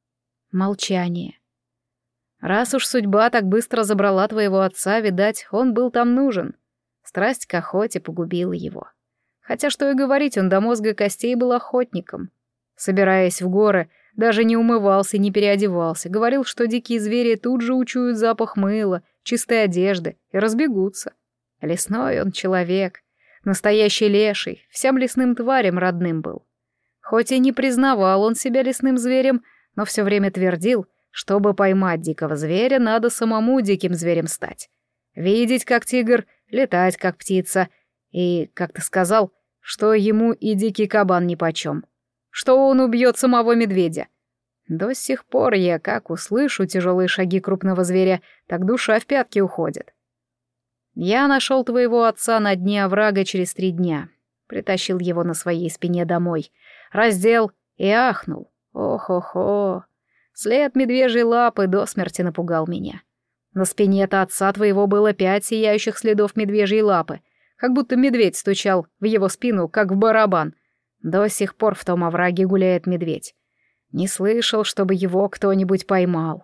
Молчание. «Раз уж судьба так быстро забрала твоего отца, видать, он был там нужен. Страсть к охоте погубила его. Хотя, что и говорить, он до мозга костей был охотником. Собираясь в горы, даже не умывался, не переодевался, говорил, что дикие звери тут же учуют запах мыла, чистой одежды и разбегутся. Лесной он человек, настоящий леший, всем лесным тварям родным был. Хоть и не признавал он себя лесным зверем, но все время твердил, чтобы поймать дикого зверя, надо самому диким зверем стать. Видеть, как тигр, летать, как птица. И, как ты сказал, что ему и дикий кабан нипочем. Что он убьет самого медведя. До сих пор я, как услышу тяжелые шаги крупного зверя, так душа в пятки уходит. Я нашел твоего отца на дне оврага через три дня. Притащил его на своей спине домой. Раздел и ахнул. Ох-охо. След медвежьей лапы до смерти напугал меня. На спине-то отца твоего было пять сияющих следов медвежьей лапы, как будто медведь стучал в его спину, как в барабан. До сих пор в том овраге гуляет медведь. Не слышал, чтобы его кто-нибудь поймал.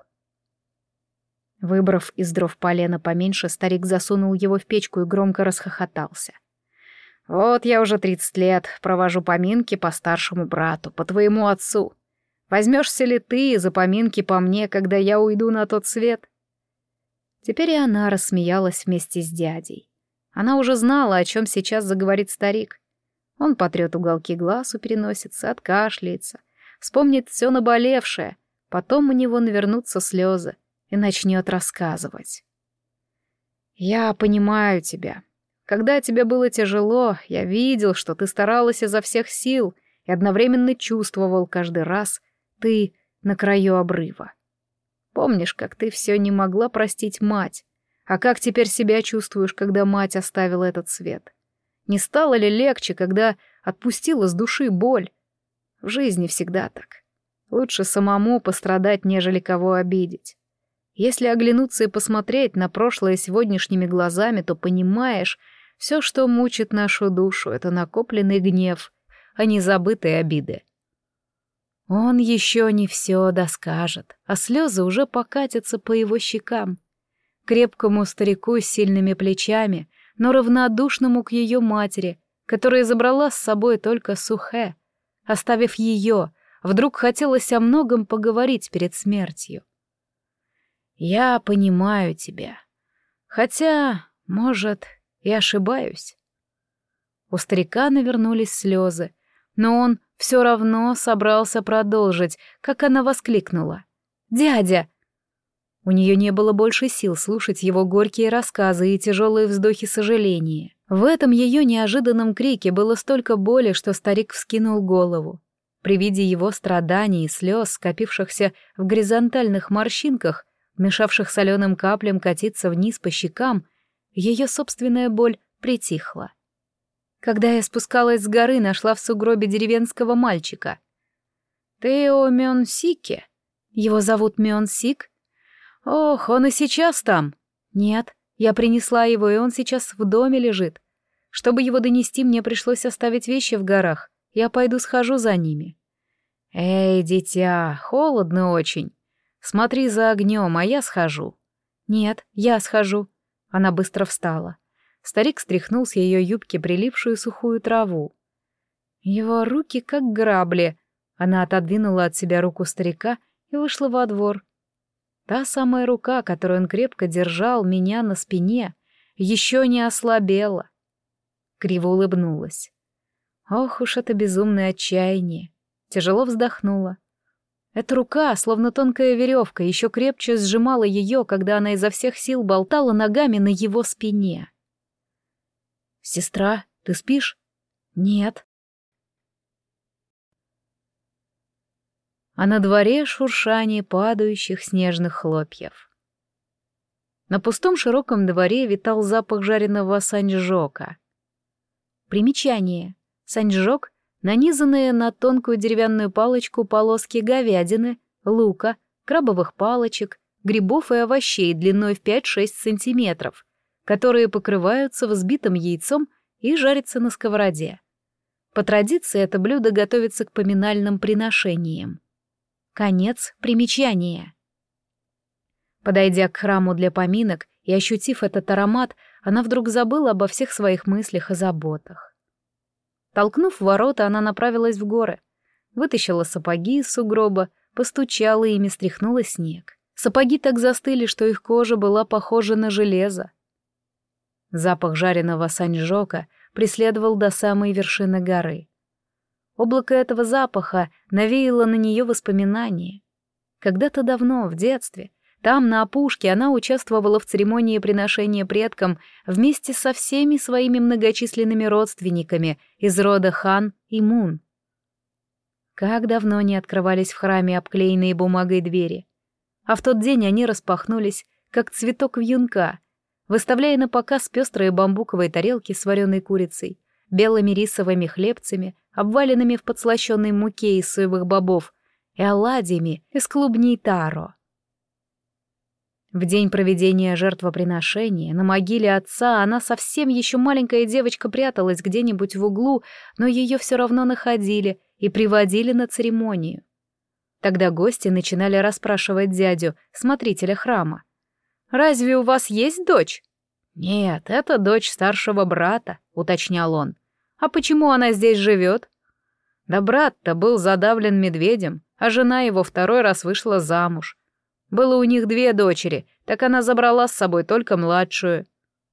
Выбрав из дров полено поменьше, старик засунул его в печку и громко расхохотался. «Вот я уже тридцать лет провожу поминки по старшему брату, по твоему отцу. Возьмешься ли ты за поминки по мне, когда я уйду на тот свет?» Теперь и она рассмеялась вместе с дядей. Она уже знала, о чем сейчас заговорит старик. Он потрет уголки глаз у переносицы, откашляется, вспомнит все наболевшее, потом у него навернутся слезы и начнет рассказывать. «Я понимаю тебя. Когда тебе было тяжело, я видел, что ты старалась изо всех сил и одновременно чувствовал каждый раз, ты на краю обрыва. Помнишь, как ты все не могла простить мать, а как теперь себя чувствуешь, когда мать оставила этот свет? Не стало ли легче, когда отпустила с души боль? В жизни всегда так. Лучше самому пострадать, нежели кого обидеть. Если оглянуться и посмотреть на прошлое сегодняшними глазами, то понимаешь, все, что мучит нашу душу, — это накопленный гнев, а не забытые обиды. Он еще не все доскажет, а слезы уже покатятся по его щекам. Крепкому старику с сильными плечами, но равнодушному к ее матери, которая забрала с собой только Сухэ. Оставив ее, вдруг хотелось о многом поговорить перед смертью. «Я понимаю тебя. Хотя, может, и ошибаюсь». У старика навернулись слезы, но он все равно собрался продолжить, как она воскликнула. «Дядя!» У нее не было больше сил слушать его горькие рассказы и тяжелые вздохи сожаления. В этом ее неожиданном крике было столько боли, что старик вскинул голову. При виде его страданий и слез, скопившихся в горизонтальных морщинках, мешавших соленым каплям катиться вниз по щекам, ее собственная боль притихла. Когда я спускалась с горы, нашла в сугробе деревенского мальчика. «Ты о Мёнсике? Его зовут Мёнсик? Ох, он и сейчас там!» «Нет, я принесла его, и он сейчас в доме лежит. Чтобы его донести, мне пришлось оставить вещи в горах. Я пойду схожу за ними». «Эй, дитя, холодно очень. Смотри за огнем, а я схожу». «Нет, я схожу». Она быстро встала. Старик стряхнул с ее юбки прилипшую сухую траву. Его руки как грабли. Она отодвинула от себя руку старика и вышла во двор. Та самая рука, которую он крепко держал меня на спине, еще не ослабела. Криво улыбнулась. Ох уж это безумное отчаяние. Тяжело вздохнула. Эта рука, словно тонкая веревка, еще крепче сжимала ее, когда она изо всех сил болтала ногами на его спине. «Сестра, ты спишь?» «Нет». А на дворе шуршание падающих снежных хлопьев. На пустом широком дворе витал запах жареного санджока. Примечание. Санджок — нанизанные на тонкую деревянную палочку полоски говядины, лука, крабовых палочек, грибов и овощей длиной в пять-шесть сантиметров, которые покрываются взбитым яйцом и жарятся на сковороде. По традиции это блюдо готовится к поминальным приношениям. Конец примечания. Подойдя к храму для поминок и ощутив этот аромат, она вдруг забыла обо всех своих мыслях и заботах. Толкнув ворота, она направилась в горы, вытащила сапоги из сугроба, постучала ими, стряхнула снег. Сапоги так застыли, что их кожа была похожа на железо. Запах жареного санджока преследовал до самой вершины горы. Облако этого запаха навеяло на нее воспоминания. Когда-то давно, в детстве, там, на опушке, она участвовала в церемонии приношения предкам вместе со всеми своими многочисленными родственниками из рода Хан и Мун. Как давно не открывались в храме обклеенные бумагой двери. А в тот день они распахнулись, как цветок вьюнка, выставляя на показ пестрые бамбуковые тарелки с вареной курицей, белыми рисовыми хлебцами, обваленными в подслащенной муке из соевых бобов, и оладьями из клубней таро. В день проведения жертвоприношения на могиле отца она совсем еще маленькая девочка пряталась где-нибудь в углу, но ее все равно находили и приводили на церемонию. Тогда гости начинали расспрашивать дядю, смотрителя храма. «Разве у вас есть дочь?» «Нет, это дочь старшего брата», — уточнял он. «А почему она здесь живет?» «Да брат-то был задавлен медведем, а жена его второй раз вышла замуж. Было у них две дочери, так она забрала с собой только младшую».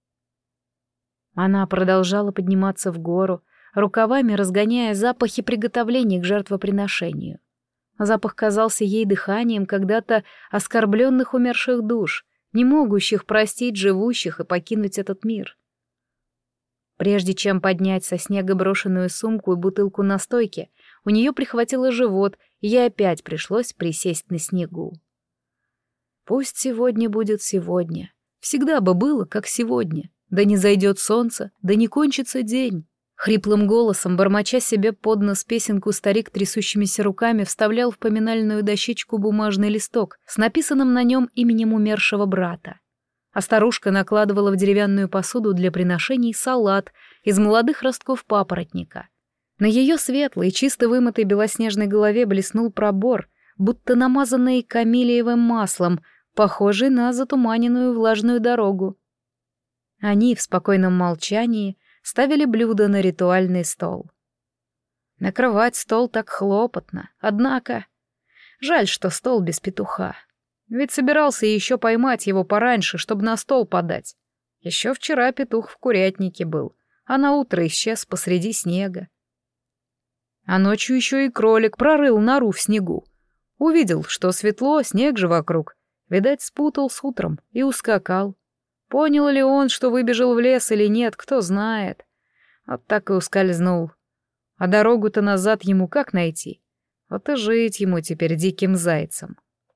Она продолжала подниматься в гору, рукавами разгоняя запахи приготовлений к жертвоприношению. Запах казался ей дыханием когда-то оскорбленных умерших душ, не могущих простить живущих и покинуть этот мир. Прежде чем поднять со снега брошенную сумку и бутылку настойки, у нее прихватило живот, и ей опять пришлось присесть на снегу. Пусть сегодня будет сегодня. Всегда бы было, как сегодня. Да не зайдет солнце, да не кончится день. Хриплым голосом, бормоча себе под нос песенку, старик трясущимися руками вставлял в поминальную дощечку бумажный листок с написанным на нем именем умершего брата. А старушка накладывала в деревянную посуду для приношений салат из молодых ростков папоротника. На ее светлой, чисто вымытой белоснежной голове блеснул пробор, будто намазанный камелиевым маслом, похожий на затуманенную влажную дорогу. Они в спокойном молчании ставили блюда на ритуальный стол. Накрывать стол так хлопотно, однако... Жаль, что стол без петуха. Ведь собирался еще поймать его пораньше, чтобы на стол подать. Еще вчера петух в курятнике был, а на утро исчез посреди снега. А ночью еще и кролик прорыл нору в снегу. Увидел, что светло, снег же вокруг. Видать, спутал с утром и ускакал. Понял ли он, что выбежал в лес или нет, кто знает. Вот так и ускользнул. А дорогу-то назад ему как найти? Вот и жить ему теперь диким зайцем.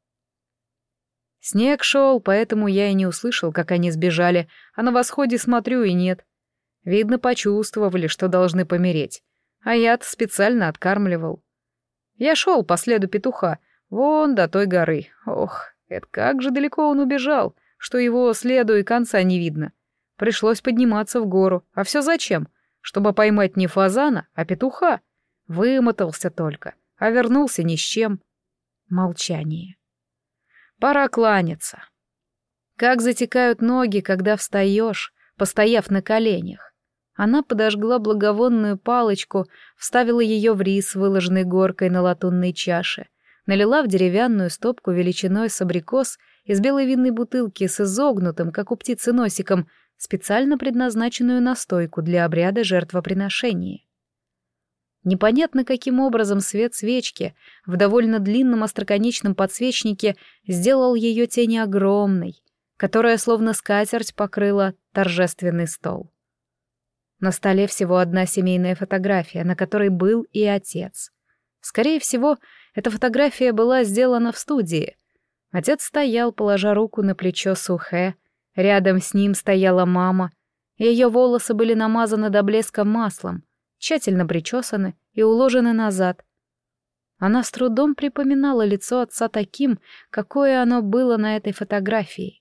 Снег шел, поэтому я и не услышал, как они сбежали, а на восходе смотрю и нет. Видно, почувствовали, что должны помереть. А я-то специально откармливал. Я шел по следу петуха, вон до той горы. Ох, это как же далеко он убежал, что его следу и конца не видно. Пришлось подниматься в гору. А все зачем? Чтобы поймать не фазана, а петуха. Вымотался только, а вернулся ни с чем. Молчание. Пора кланяться. Как затекают ноги, когда встаешь, постояв на коленях. Она подожгла благовонную палочку, вставила ее в рис, выложенный горкой на латунной чаше, налила в деревянную стопку величиной с абрикос из белой винной бутылки с изогнутым, как у птицы, носиком, специально предназначенную настойку для обряда жертвоприношения. Непонятно, каким образом свет свечки в довольно длинном остроконечном подсвечнике сделал ее тень огромной, которая словно скатерть покрыла торжественный стол. На столе всего одна семейная фотография, на которой был и отец. Скорее всего, эта фотография была сделана в студии. Отец стоял, положа руку на плечо Сухэ, рядом с ним стояла мама, ее волосы были намазаны до блеска маслом, тщательно причесаны и уложены назад. Она с трудом припоминала лицо отца таким, какое оно было на этой фотографии.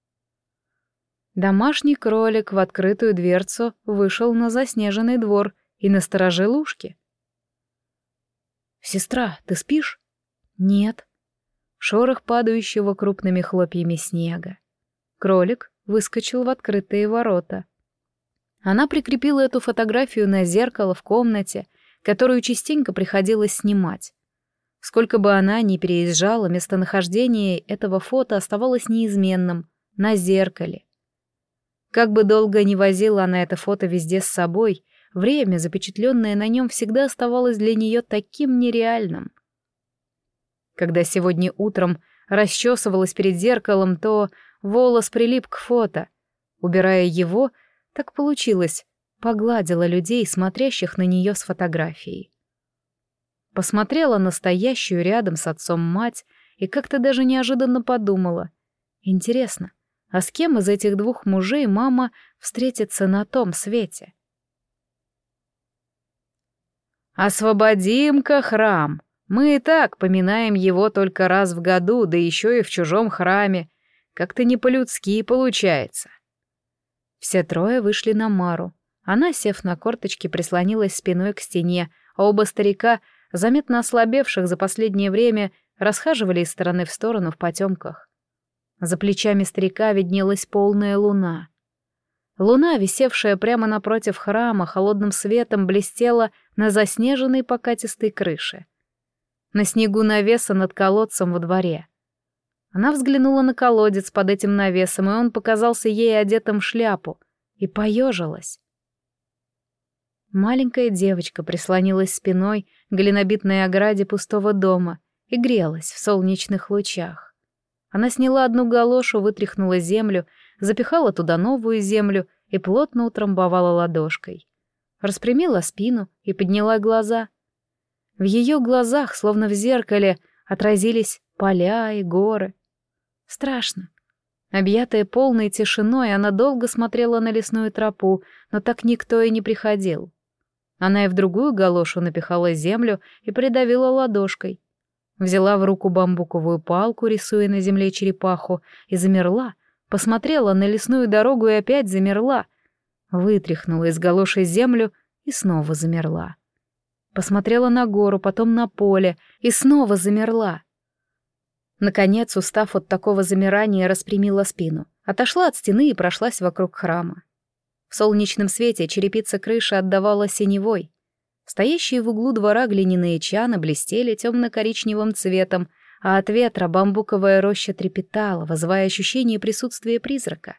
Домашний кролик в открытую дверцу вышел на заснеженный двор и насторожил ушки. «Сестра, ты спишь?» «Нет». Шорох падающего крупными хлопьями снега. Кролик выскочил в открытые ворота. Она прикрепила эту фотографию на зеркало в комнате, которую частенько приходилось снимать. Сколько бы она ни переезжала, местонахождение этого фото оставалось неизменным — на зеркале. Как бы долго ни возила она это фото везде с собой, время, запечатленное на нем, всегда оставалось для нее таким нереальным. Когда сегодня утром расчесывалась перед зеркалом, то волос прилип к фото. Убирая его, так получилось, погладила людей, смотрящих на нее с фотографией. Посмотрела на стоящую рядом с отцом мать и как-то даже неожиданно подумала. Интересно, а с кем из этих двух мужей мама встретится на том свете? «Освободим-ка храм. Мы и так поминаем его только раз в году, да еще и в чужом храме. Как-то не по-людски получается». Все трое вышли на Мару. Она, сев на корточки, прислонилась спиной к стене, а оба старика, заметно ослабевших за последнее время, расхаживали из стороны в сторону в потемках. За плечами старика виднелась полная луна. Луна, висевшая прямо напротив храма, холодным светом блестела на заснеженной покатистой крыше. На снегу навеса над колодцем во дворе. Она взглянула на колодец под этим навесом, и он показался ей одетым в шляпу, и поежилась. Маленькая девочка прислонилась спиной к глинобитной ограде пустого дома и грелась в солнечных лучах. Она сняла одну галошу, вытряхнула землю, запихала туда новую землю и плотно утрамбовала ладошкой. Распрямила спину и подняла глаза. В ее глазах, словно в зеркале, отразились поля и горы. Страшно. Объятая полной тишиной, она долго смотрела на лесную тропу, но так никто и не приходил. Она и в другую галошу напихала землю и придавила ладошкой. Взяла в руку бамбуковую палку, рисуя на земле черепаху, и замерла, посмотрела на лесную дорогу и опять замерла. Вытряхнула из галоши землю и снова замерла. Посмотрела на гору, потом на поле и снова замерла. Наконец, устав от такого замирания, распрямила спину, отошла от стены и прошлась вокруг храма. В солнечном свете черепица крыши отдавала синевой. Стоящие в углу двора глиняные чаны блестели темно-коричневым цветом, а от ветра бамбуковая роща трепетала, вызывая ощущение присутствия призрака.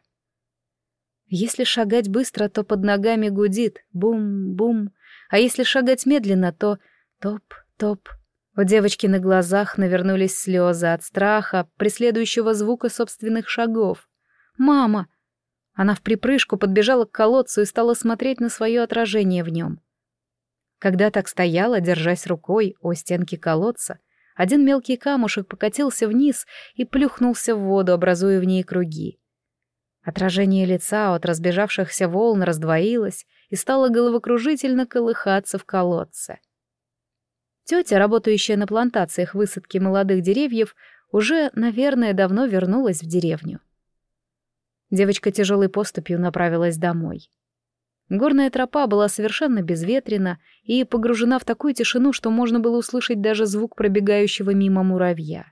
Если шагать быстро, то под ногами гудит бум-бум, а если шагать медленно, то топ-топ. У девочки на глазах навернулись слезы от страха, преследующего звука собственных шагов. «Мама!» Она в припрыжку подбежала к колодцу и стала смотреть на свое отражение в нем. Когда так стояла, держась рукой о стенки колодца, один мелкий камушек покатился вниз и плюхнулся в воду, образуя в ней круги. Отражение лица от разбежавшихся волн раздвоилось и стало головокружительно колыхаться в колодце. Тетя, работающая на плантациях высадки молодых деревьев, уже, наверное, давно вернулась в деревню. Девочка тяжелой поступью направилась домой. Горная тропа была совершенно безветренна и погружена в такую тишину, что можно было услышать даже звук пробегающего мимо муравья.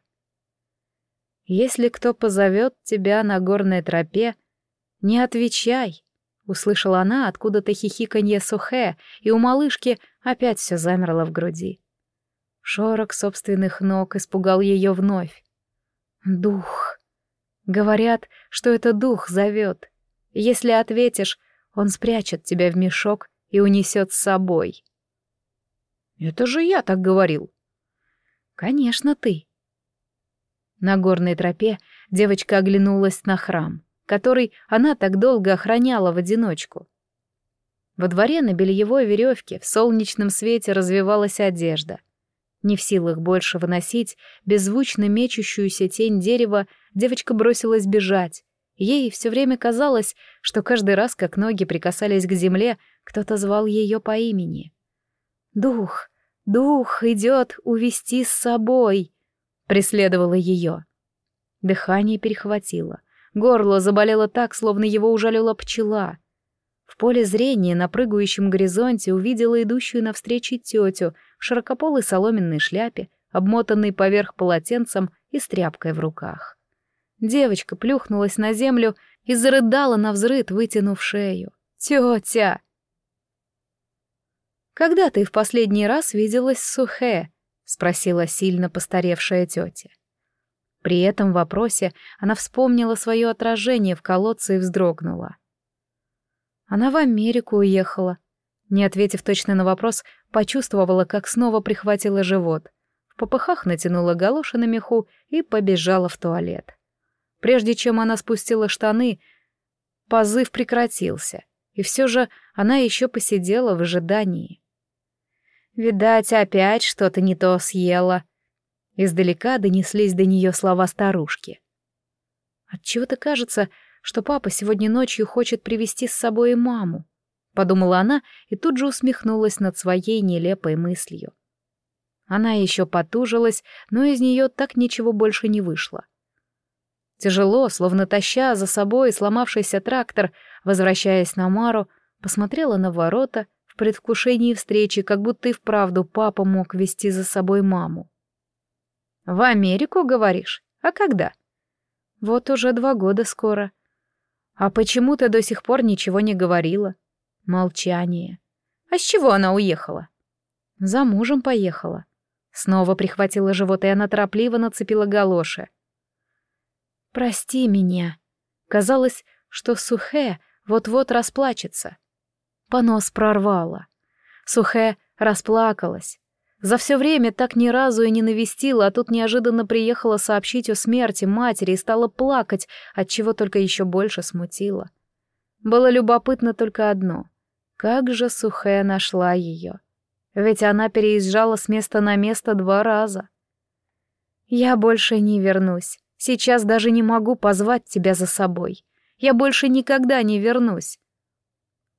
«Если кто позовет тебя на горной тропе, не отвечай», — услышала она откуда-то хихиканье Сухэ, и у малышки опять все замерло в груди. Шорох собственных ног испугал ее вновь. «Дух!» Говорят, что это дух зовет. Если ответишь, он спрячет тебя в мешок и унесет с собой. Это же я так говорил. Конечно, ты. На горной тропе девочка оглянулась на храм, который она так долго охраняла в одиночку. Во дворе на бельевой веревке в солнечном свете развивалась одежда. Не в силах больше выносить беззвучно мечущуюся тень дерева, девочка бросилась бежать. Ей все время казалось, что каждый раз, как ноги прикасались к земле, кто-то звал ее по имени. «Дух, дух идет увести с собой!» преследовало ее. Дыхание перехватило. Горло заболело так, словно его ужалила пчела. В поле зрения на прыгающем горизонте увидела идущую навстречу тетю в широкополой соломенной шляпе, обмотанной поверх полотенцем и с тряпкой в руках. Девочка плюхнулась на землю и зарыдала навзрыд, вытянув шею. «Тетя!» «Когда ты в последний раз виделась с Сухэ?» — спросила сильно постаревшая тетя. При этом вопросе она вспомнила свое отражение в колодце и вздрогнула. Она в Америку уехала. Не ответив точно на вопрос, почувствовала, как снова прихватила живот. В попыхах натянула галоши на меху и побежала в туалет. Прежде чем она спустила штаны, позыв прекратился, и все же она еще посидела в ожидании. «Видать, опять что-то не то съела». Издалека донеслись до нее слова старушки. «Отчего-то кажется, что папа сегодня ночью хочет привезти с собой и маму», — подумала она и тут же усмехнулась над своей нелепой мыслью. Она еще потужилась, но из нее так ничего больше не вышло. Тяжело, словно таща за собой сломавшийся трактор, возвращаясь на Мару, посмотрела на ворота в предвкушении встречи, как будто и вправду папа мог везти за собой маму. «В Америку, говоришь? А когда?» «Вот уже два года скоро». «А почему ты до сих пор ничего не говорила?» Молчание. «А с чего она уехала?» «За мужем поехала». Снова прихватила живот, и она торопливо нацепила галоши. «Прости меня». Казалось, что Сухэ вот-вот расплачется. Понос прорвало. Сухэ расплакалась. За все время так ни разу и не навестила, а тут неожиданно приехала сообщить о смерти матери и стала плакать, отчего только еще больше смутила. Было любопытно только одно. Как же Сухэ нашла ее? Ведь она переезжала с места на место два раза. «Я больше не вернусь. Сейчас даже не могу позвать тебя за собой. Я больше никогда не вернусь».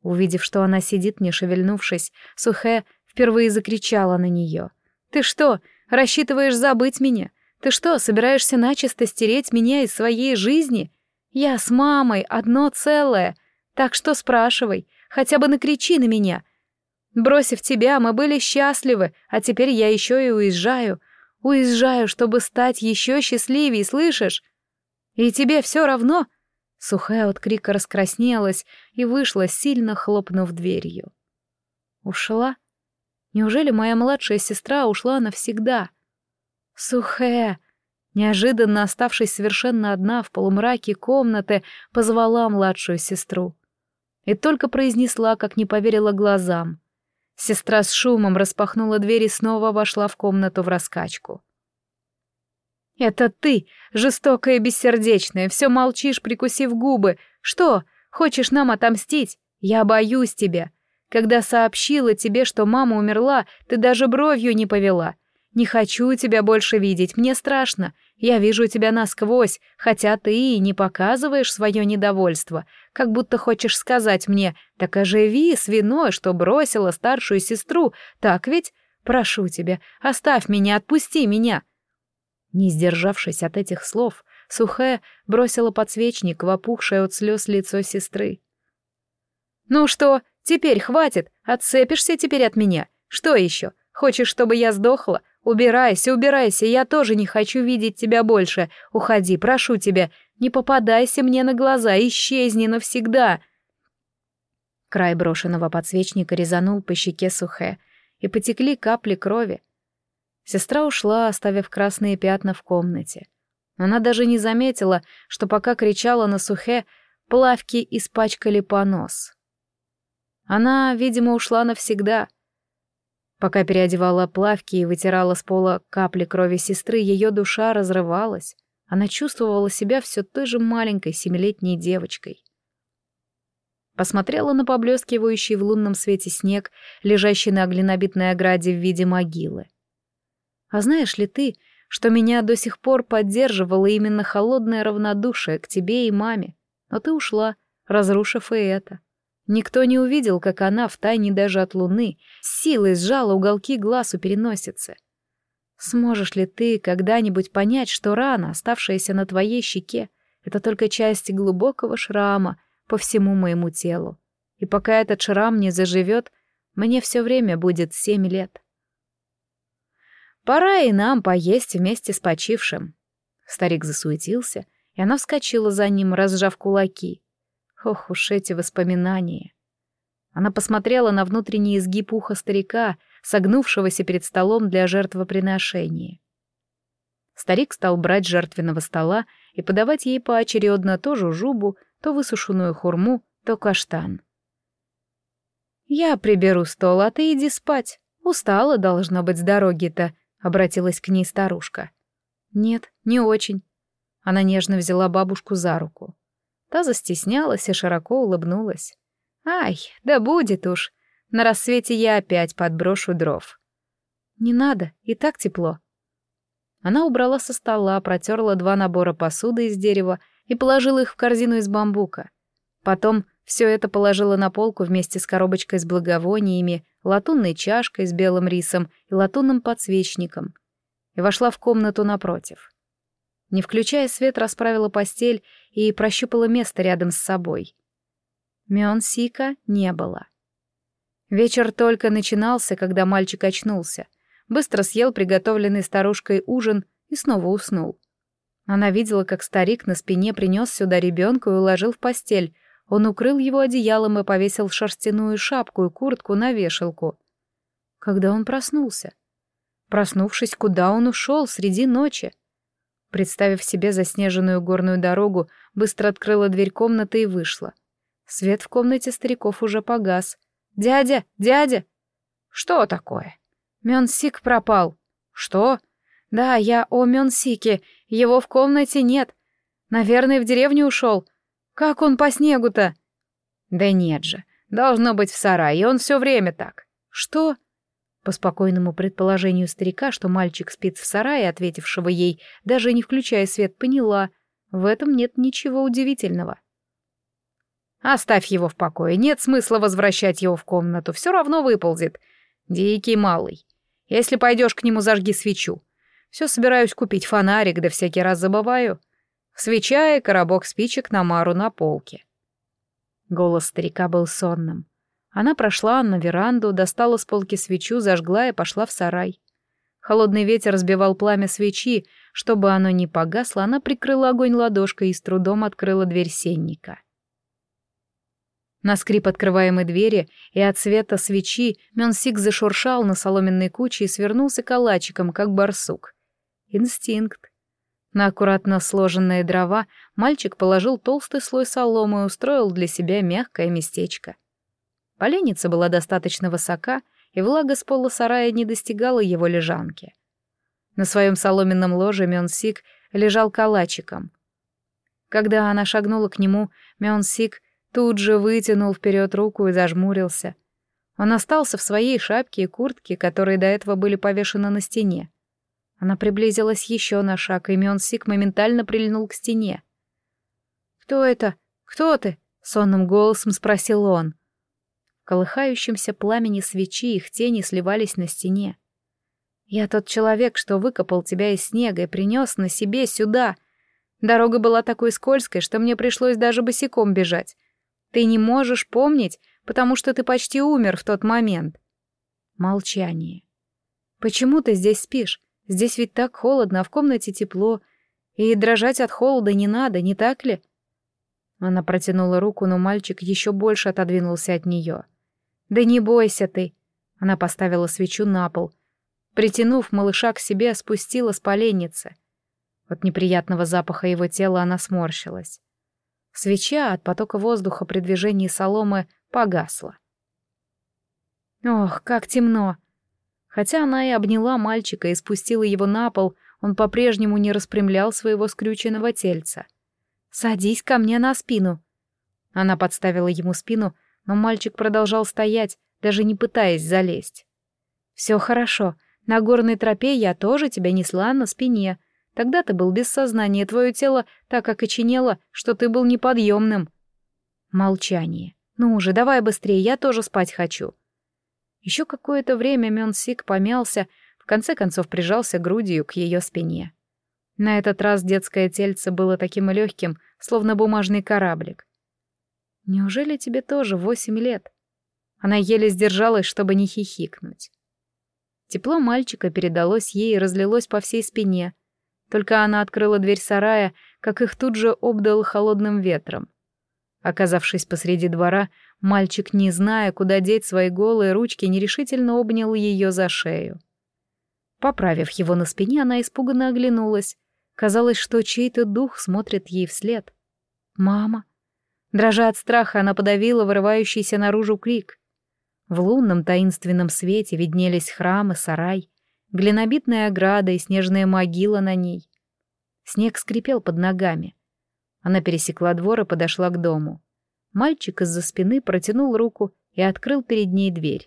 Увидев, что она сидит, не шевельнувшись, Сухэ впервые закричала на нее. «Ты что, рассчитываешь забыть меня? Ты что, собираешься начисто стереть меня из своей жизни? Я с мамой одно целое, так что спрашивай, хотя бы накричи на меня. Бросив тебя, мы были счастливы, а теперь я еще и уезжаю. Уезжаю, чтобы стать еще счастливее, слышишь? И тебе все равно?» Сухая от крика раскраснелась и вышла, сильно хлопнув дверью. Ушла? Неужели моя младшая сестра ушла навсегда? Сухая, неожиданно оставшись совершенно одна в полумраке комнаты, позвала младшую сестру. И только произнесла, как не поверила глазам. Сестра с шумом распахнула дверь и снова вошла в комнату в раскачку. «Это ты, жестокая и бессердечная, все молчишь, прикусив губы. Что, хочешь нам отомстить? Я боюсь тебя. Когда сообщила тебе, что мама умерла, ты даже бровью не повела. Не хочу тебя больше видеть, мне страшно. Я вижу тебя насквозь, хотя ты и не показываешь свое недовольство, как будто хочешь сказать мне: так оживи с виной, что бросила старшую сестру, так ведь? Прошу тебя, оставь меня, отпусти меня». Не сдержавшись от этих слов, Сухэ бросила подсвечник в опухшее от слез лицо сестры. «Ну что, теперь хватит? Отцепишься теперь от меня? Что еще? Хочешь, чтобы я сдохла? Убирайся, убирайся, я тоже не хочу видеть тебя больше. Уходи, прошу тебя, не попадайся мне на глаза, исчезни навсегда». Край брошенного подсвечника резанул по щеке Сухэ, и потекли капли крови. Сестра ушла, оставив красные пятна в комнате. Она даже не заметила, что пока кричала на Сухэ, плавки испачкали понос. Она, видимо, ушла навсегда. Пока переодевала плавки и вытирала с пола капли крови сестры, ее душа разрывалась. Она чувствовала себя все той же маленькой семилетней девочкой. Посмотрела на поблескивающий в лунном свете снег, лежащий на глинобитной ограде в виде могилы. А знаешь ли ты, что меня до сих пор поддерживало именно холодное равнодушие к тебе и маме? Но ты ушла, разрушив и это. Никто не увидел, как она, втайне даже от луны, с силой сжала уголки глаз у переносицы. Сможешь ли ты когда-нибудь понять, что рана, оставшаяся на твоей щеке, это только часть глубокого шрама по всему моему телу? И пока этот шрам не заживет, мне все время будет семь лет. Пора и нам поесть вместе с почившим. Старик засуетился, и она вскочила за ним, разжав кулаки. Ох уж эти воспоминания. Она посмотрела на внутренний изгиб уха старика, согнувшегося перед столом для жертвоприношения. Старик стал брать с жертвенного стола и подавать ей поочередно то жужубу, то высушенную хурму, то каштан. «Я приберу стол, а ты иди спать. Устала, должно быть, с дороги-то», — обратилась к ней старушка. «Нет, не очень». Она нежно взяла бабушку за руку. Та застеснялась и широко улыбнулась. «Ай, да будет уж. На рассвете я опять подброшу дров». «Не надо, и так тепло». Она убрала со стола, протерла два набора посуды из дерева и положила их в корзину из бамбука. Потом все это положила на полку вместе с коробочкой с благовониями, латунной чашкой с белым рисом и латунным подсвечником, и вошла в комнату напротив. Не включая свет, расправила постель и прощупала место рядом с собой. Мён-сика не было. Вечер только начинался, когда мальчик очнулся, быстро съел приготовленный старушкой ужин и снова уснул. Она видела, как старик на спине принес сюда ребенка и уложил в постель. Он укрыл его одеялом и повесил шерстяную шапку и куртку на вешалку. Когда он проснулся? Проснувшись, куда он ушел среди ночи? Представив себе заснеженную горную дорогу, быстро открыла дверь комнаты и вышла. Свет в комнате стариков уже погас. «Дядя! Дядя!» «Что такое?» «Мён-сик пропал». «Что?» «Да, я о Мён-сике. Его в комнате нет. Наверное, в деревню ушел. Как он по снегу-то?» «Да нет же. Должно быть в сарае, он все время так». «Что?» По спокойному предположению старика, что мальчик спит в сарае, ответившего ей, даже не включая свет, поняла. В этом нет ничего удивительного. Оставь его в покое, нет смысла возвращать его в комнату, все равно выползет. Дикий малый. Если пойдешь к нему, зажги свечу. Все собираюсь купить фонарик, да всякий раз забываю. Свеча и коробок спичек на Мару на полке». Голос старика был сонным. Она прошла на веранду, достала с полки свечу, зажгла и пошла в сарай. Холодный ветер разбивал пламя свечи. Чтобы оно не погасло, она прикрыла огонь ладошкой и с трудом открыла дверь сенника. На скрип открываемой двери и от света свечи Мёнсик зашуршал на соломенной куче и свернулся калачиком, как барсук. Инстинкт. На аккуратно сложенные дрова мальчик положил толстый слой соломы и устроил для себя мягкое местечко. Поленница была достаточно высока, и влага с пола сарая не достигала его лежанки. На своем соломенном ложе Мёнсик лежал калачиком. Когда она шагнула к нему, Мёнсик тут же вытянул вперед руку и зажмурился. Он остался в своей шапке и куртке, которые до этого были повешены на стене. Она приблизилась еще на шаг, и Мёнсик моментально прильнул к стене. «Кто это? Кто ты?» — сонным голосом спросил он. В колыхающемся пламени свечи их тени сливались на стене. «Я тот человек, что выкопал тебя из снега и принес на себе сюда. Дорога была такой скользкой, что мне пришлось даже босиком бежать. Ты не можешь помнить, потому что ты почти умер в тот момент». Молчание. «Почему ты здесь спишь? Здесь ведь так холодно, а в комнате тепло. И дрожать от холода не надо, не так ли?» Она протянула руку, но мальчик еще больше отодвинулся от нее. «Да не бойся ты!» Она поставила свечу на пол. Притянув малыша к себе, спустила с поленницы. От неприятного запаха его тела она сморщилась. Свеча от потока воздуха при движении соломы погасла. Ох, как темно! Хотя она и обняла мальчика и спустила его на пол, он по-прежнему не распрямлял своего скрюченного тельца. «Садись ко мне на спину!» Она подставила ему спину, но мальчик продолжал стоять, даже не пытаясь залезть. «Все хорошо. На горной тропе я тоже тебя несла на спине. Тогда ты был без сознания, твое тело так окоченело, что ты был неподъемным». Молчание. «Ну уже, давай быстрее, я тоже спать хочу». Еще какое-то время Мёнсик помялся, в конце концов прижался грудью к ее спине. На этот раз детское тельце было таким легким, словно бумажный кораблик. «Неужели тебе тоже восемь лет?» Она еле сдержалась, чтобы не хихикнуть. Тепло мальчика передалось ей и разлилось по всей спине. Только она открыла дверь сарая, как их тут же обдало холодным ветром. Оказавшись посреди двора, мальчик, не зная, куда деть свои голые ручки, нерешительно обнял ее за шею. Поправив его на спине, она испуганно оглянулась. Казалось, что чей-то дух смотрит ей вслед. «Мама!» Дрожа от страха, она подавила вырывающийся наружу крик. В лунном таинственном свете виднелись храм и сарай, глинобитная ограда и снежная могила на ней. Снег скрипел под ногами. Она пересекла двор и подошла к дому. Мальчик из-за спины протянул руку и открыл перед ней дверь.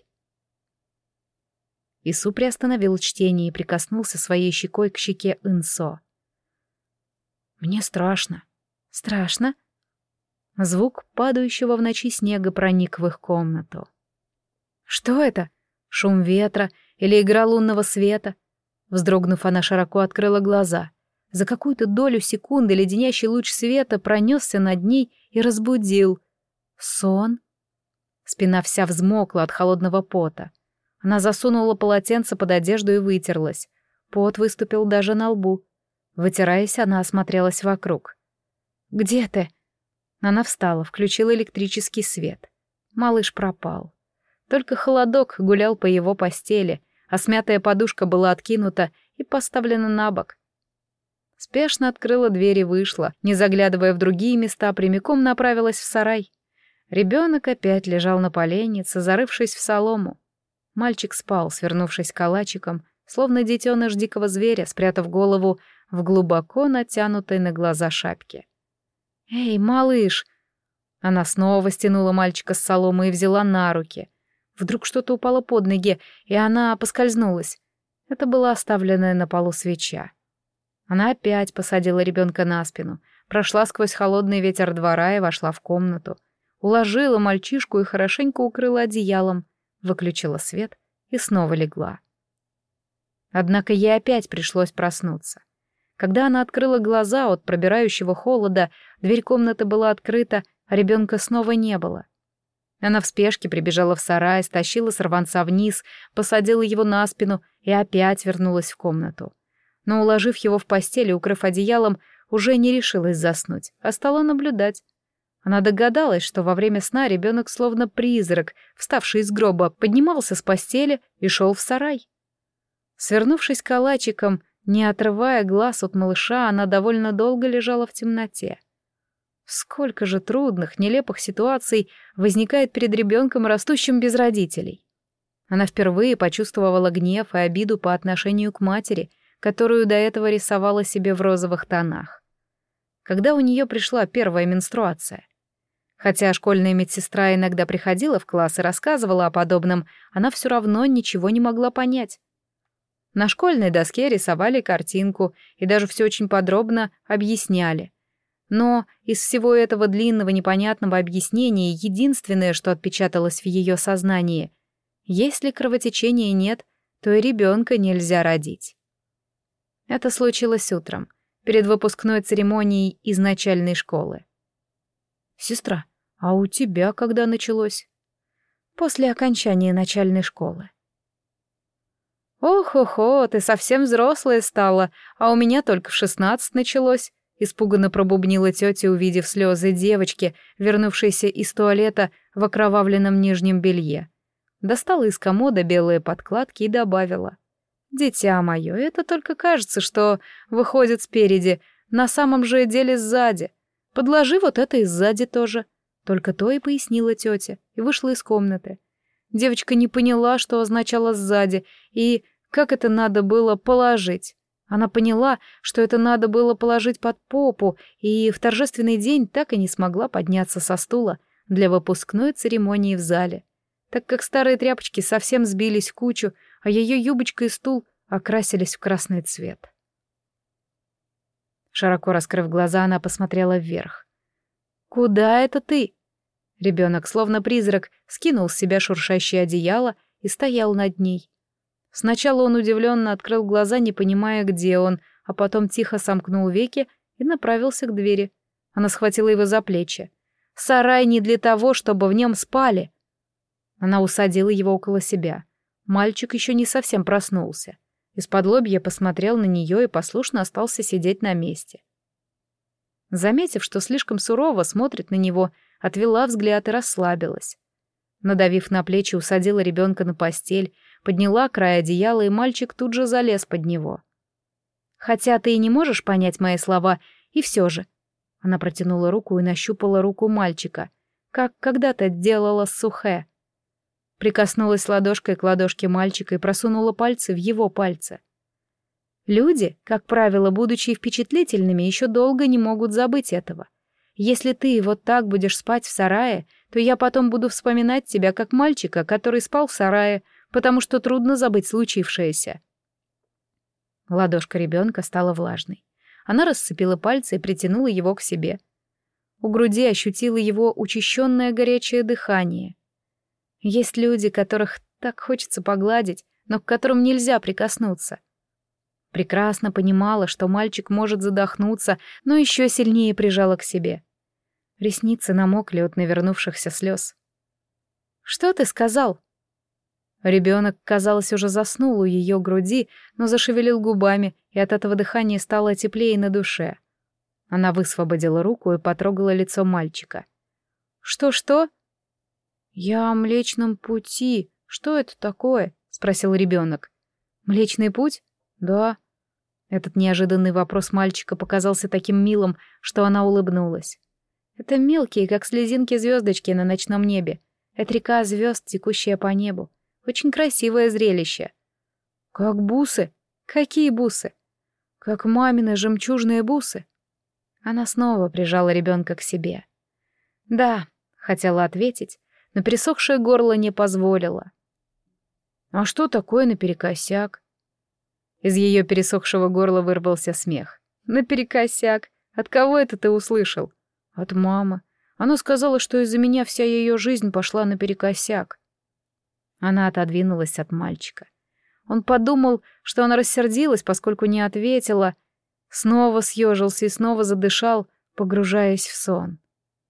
Ису приостановил чтение и прикоснулся своей щекой к щеке Инсо. «Мне страшно». «Страшно?» Звук падающего в ночи снега проник в их комнату. «Что это? Шум ветра или игра лунного света?» Вздрогнув, она широко открыла глаза. За какую-то долю секунды леденящий луч света пронесся над ней и разбудил. Сон? Спина вся взмокла от холодного пота. Она засунула полотенце под одежду и вытерлась. Пот выступил даже на лбу. Вытираясь, она осмотрелась вокруг. «Где ты?» Она встала, включила электрический свет. Малыш пропал. Только холодок гулял по его постели, а смятая подушка была откинута и поставлена на бок. Спешно открыла дверь и вышла, не заглядывая в другие места, прямиком направилась в сарай. Ребенок опять лежал на поленнице, зарывшись в солому. Мальчик спал, свернувшись калачиком, словно детеныш дикого зверя, спрятав голову в глубоко натянутой на глаза шапке. «Эй, малыш!» Она снова стянула мальчика с соломы и взяла на руки. Вдруг что-то упало под ноги, и она поскользнулась. Это была оставленная на полу свеча. Она опять посадила ребенка на спину, прошла сквозь холодный ветер двора и вошла в комнату. уложила мальчишку и хорошенько укрыла одеялом, выключила свет и снова легла. Однако ей опять пришлось проснуться. Когда она открыла глаза от пробирающего холода, дверь комнаты была открыта, а ребенка снова не было. Она в спешке прибежала в сарай, стащила сорванца вниз, посадила его на спину и опять вернулась в комнату. Но, уложив его в постель и укрыв одеялом, уже не решилась заснуть, а стала наблюдать. Она догадалась, что во время сна ребенок, словно призрак, вставший из гроба, поднимался с постели и шел в сарай. Свернувшись калачиком, не отрывая глаз от малыша, она довольно долго лежала в темноте. Сколько же трудных, нелепых ситуаций возникает перед ребенком, растущим без родителей. Она впервые почувствовала гнев и обиду по отношению к матери, которую до этого рисовала себе в розовых тонах. Когда у нее пришла первая менструация. Хотя школьная медсестра иногда приходила в класс и рассказывала о подобном, она все равно ничего не могла понять. На школьной доске рисовали картинку и даже все очень подробно объясняли. Но из всего этого длинного непонятного объяснения единственное, что отпечаталось в ее сознании — если кровотечения нет, то и ребенка нельзя родить. Это случилось утром, перед выпускной церемонией из начальной школы. «Сестра, а у тебя когда началось?» «После окончания начальной школы». «Ох-охо, ты совсем взрослая стала, а у меня только в шестнадцать началось», — испуганно пробубнила тетя, увидев слезы девочки, вернувшейся из туалета в окровавленном нижнем белье. Достала из комода белые подкладки и добавила: «Дитя мое, это только кажется, что выходит спереди, на самом же деле сзади. Подложи вот это и сзади тоже». Только то и пояснила тетя, и вышла из комнаты. Девочка не поняла, что означало «сзади», и как это надо было положить. Она поняла, что это надо было положить под попу, и в торжественный день так и не смогла подняться со стула для выпускной церемонии в зале, так как старые тряпочки совсем сбились в кучу, а ее юбочка и стул окрасились в красный цвет. Широко раскрыв глаза, она посмотрела вверх. «Куда это ты?» Ребенок, словно призрак, скинул с себя шуршащее одеяло и стоял над ней. Сначала он удивленно открыл глаза, не понимая, где он, а потом тихо сомкнул веки и направился к двери. Она схватила его за плечи. «Сарай не для того, чтобы в нем спали!» Она усадила его около себя. Мальчик еще не совсем проснулся. Из-под лобья посмотрел на нее и послушно остался сидеть на месте. Заметив, что слишком сурово смотрит на него, отвела взгляд и расслабилась. Надавив на плечи, усадила ребенка на постель, подняла край одеяла, и мальчик тут же залез под него. «Хотя ты и не можешь понять мои слова, и все же...» Она протянула руку и нащупала руку мальчика, как когда-то делала с Сухэ. Прикоснулась ладошкой к ладошке мальчика и просунула пальцы в его пальцы. Люди, как правило, будучи впечатлительными, еще долго не могут забыть этого. Если ты вот так будешь спать в сарае, то я потом буду вспоминать тебя как мальчика, который спал в сарае, потому что трудно забыть случившееся. Ладошка ребенка стала влажной. Она расцепила пальцы и притянула его к себе. У груди ощутила его учащенное горячее дыхание. Есть люди, которых так хочется погладить, но к которым нельзя прикоснуться. Прекрасно понимала, что мальчик может задохнуться, но еще сильнее прижала к себе. Ресницы намокли от навернувшихся слез. «Что ты сказал?» Ребенок, казалось, уже заснул у ее груди, но зашевелил губами, и от этого дыхание стало теплее на душе. Она высвободила руку и потрогала лицо мальчика. «Что-что?» «Я о Млечном Пути. Что это такое?» — спросил ребенок. «Млечный Путь?» «Да». Этот неожиданный вопрос мальчика показался таким милым, что она улыбнулась. «Это мелкие, как слезинки, звездочки на ночном небе. Это река звезд, текущая по небу. Очень красивое зрелище». «Как бусы?» «Какие бусы?» «Как мамины жемчужные бусы». Она снова прижала ребенка к себе. «Да», — хотела ответить, но пересохшее горло не позволило. «А что такое наперекосяк?» Из ее пересохшего горла вырвался смех. «Наперекосяк? От кого это ты услышал?» «От мамы. Она сказала, что из-за меня вся ее жизнь пошла наперекосяк. Она отодвинулась от мальчика. Он подумал, что она рассердилась, поскольку не ответила, снова съежился и снова задышал, погружаясь в сон.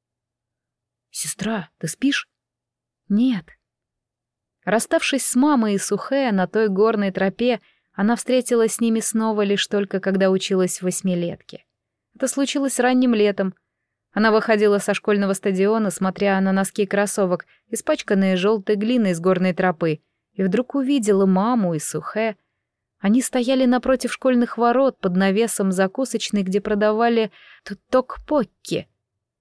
«Сестра, ты спишь?» «Нет». Расставшись с мамой и Сухэ на той горной тропе, она встретилась с ними снова лишь только когда училась в восьмилетке. Это случилось ранним летом. Она выходила со школьного стадиона, смотря на носки кроссовок, испачканные желтой глиной с горной тропы, и вдруг увидела маму и Сухэ. Они стояли напротив школьных ворот под навесом закусочной, где продавали токпокки.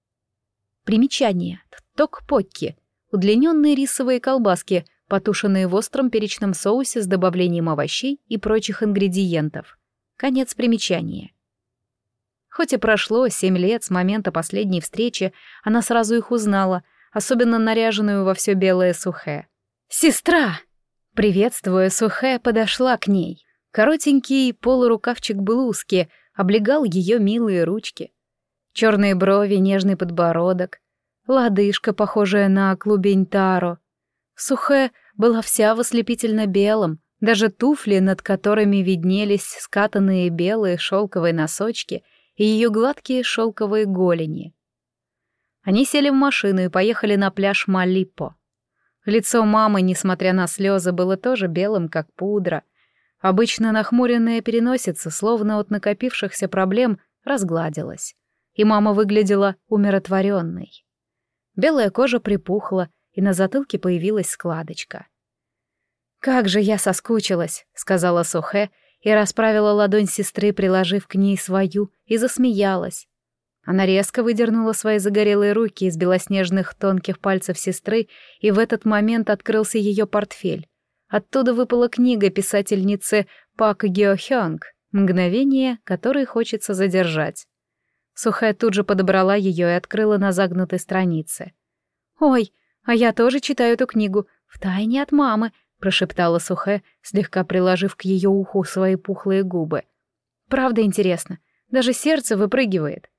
Примечание. Токпокки — удлиненные рисовые колбаски, потушенные в остром перечном соусе с добавлением овощей и прочих ингредиентов. Конец примечания. Хоть и прошло семь лет с момента последней встречи, она сразу их узнала, особенно наряженную во все белое Сухэ. «Сестра!» Приветствуя, Сухэ подошла к ней. Коротенький полурукавчик блузки облегал ее милые ручки. Черные брови, нежный подбородок, лодыжка, похожая на клубень таро. Сухэ была вся в ослепительно белом, даже туфли, над которыми виднелись скатанные белые шелковые носочки и ее гладкие шелковые голени. Они сели в машину и поехали на пляж Малиппо. Лицо мамы, несмотря на слезы, было тоже белым, как пудра. Обычно нахмуренная переносица, словно от накопившихся проблем, разгладилась, и мама выглядела умиротворенной. Белая кожа припухла, и на затылке появилась складочка. «Как же я соскучилась», — сказала Сухэ, и расправила ладонь сестры, приложив к ней свою, и засмеялась. Она резко выдернула свои загорелые руки из белоснежных тонких пальцев сестры, и в этот момент открылся ее портфель. Оттуда выпала книга писательницы Пак Гё Хёнг «Мгновение, которое хочется задержать». Сухэ тут же подобрала ее и открыла на загнутой странице. «Ой, а я тоже читаю эту книгу, втайне от мамы», — прошептала Сухэ, слегка приложив к ее уху свои пухлые губы. «Правда интересно, даже сердце выпрыгивает».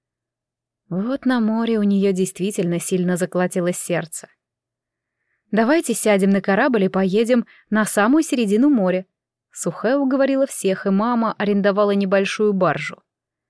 Вот на море у нее действительно сильно заколотилось сердце. «Давайте сядем на корабль и поедем на самую середину моря». Сухэ уговорила всех, и мама арендовала небольшую баржу.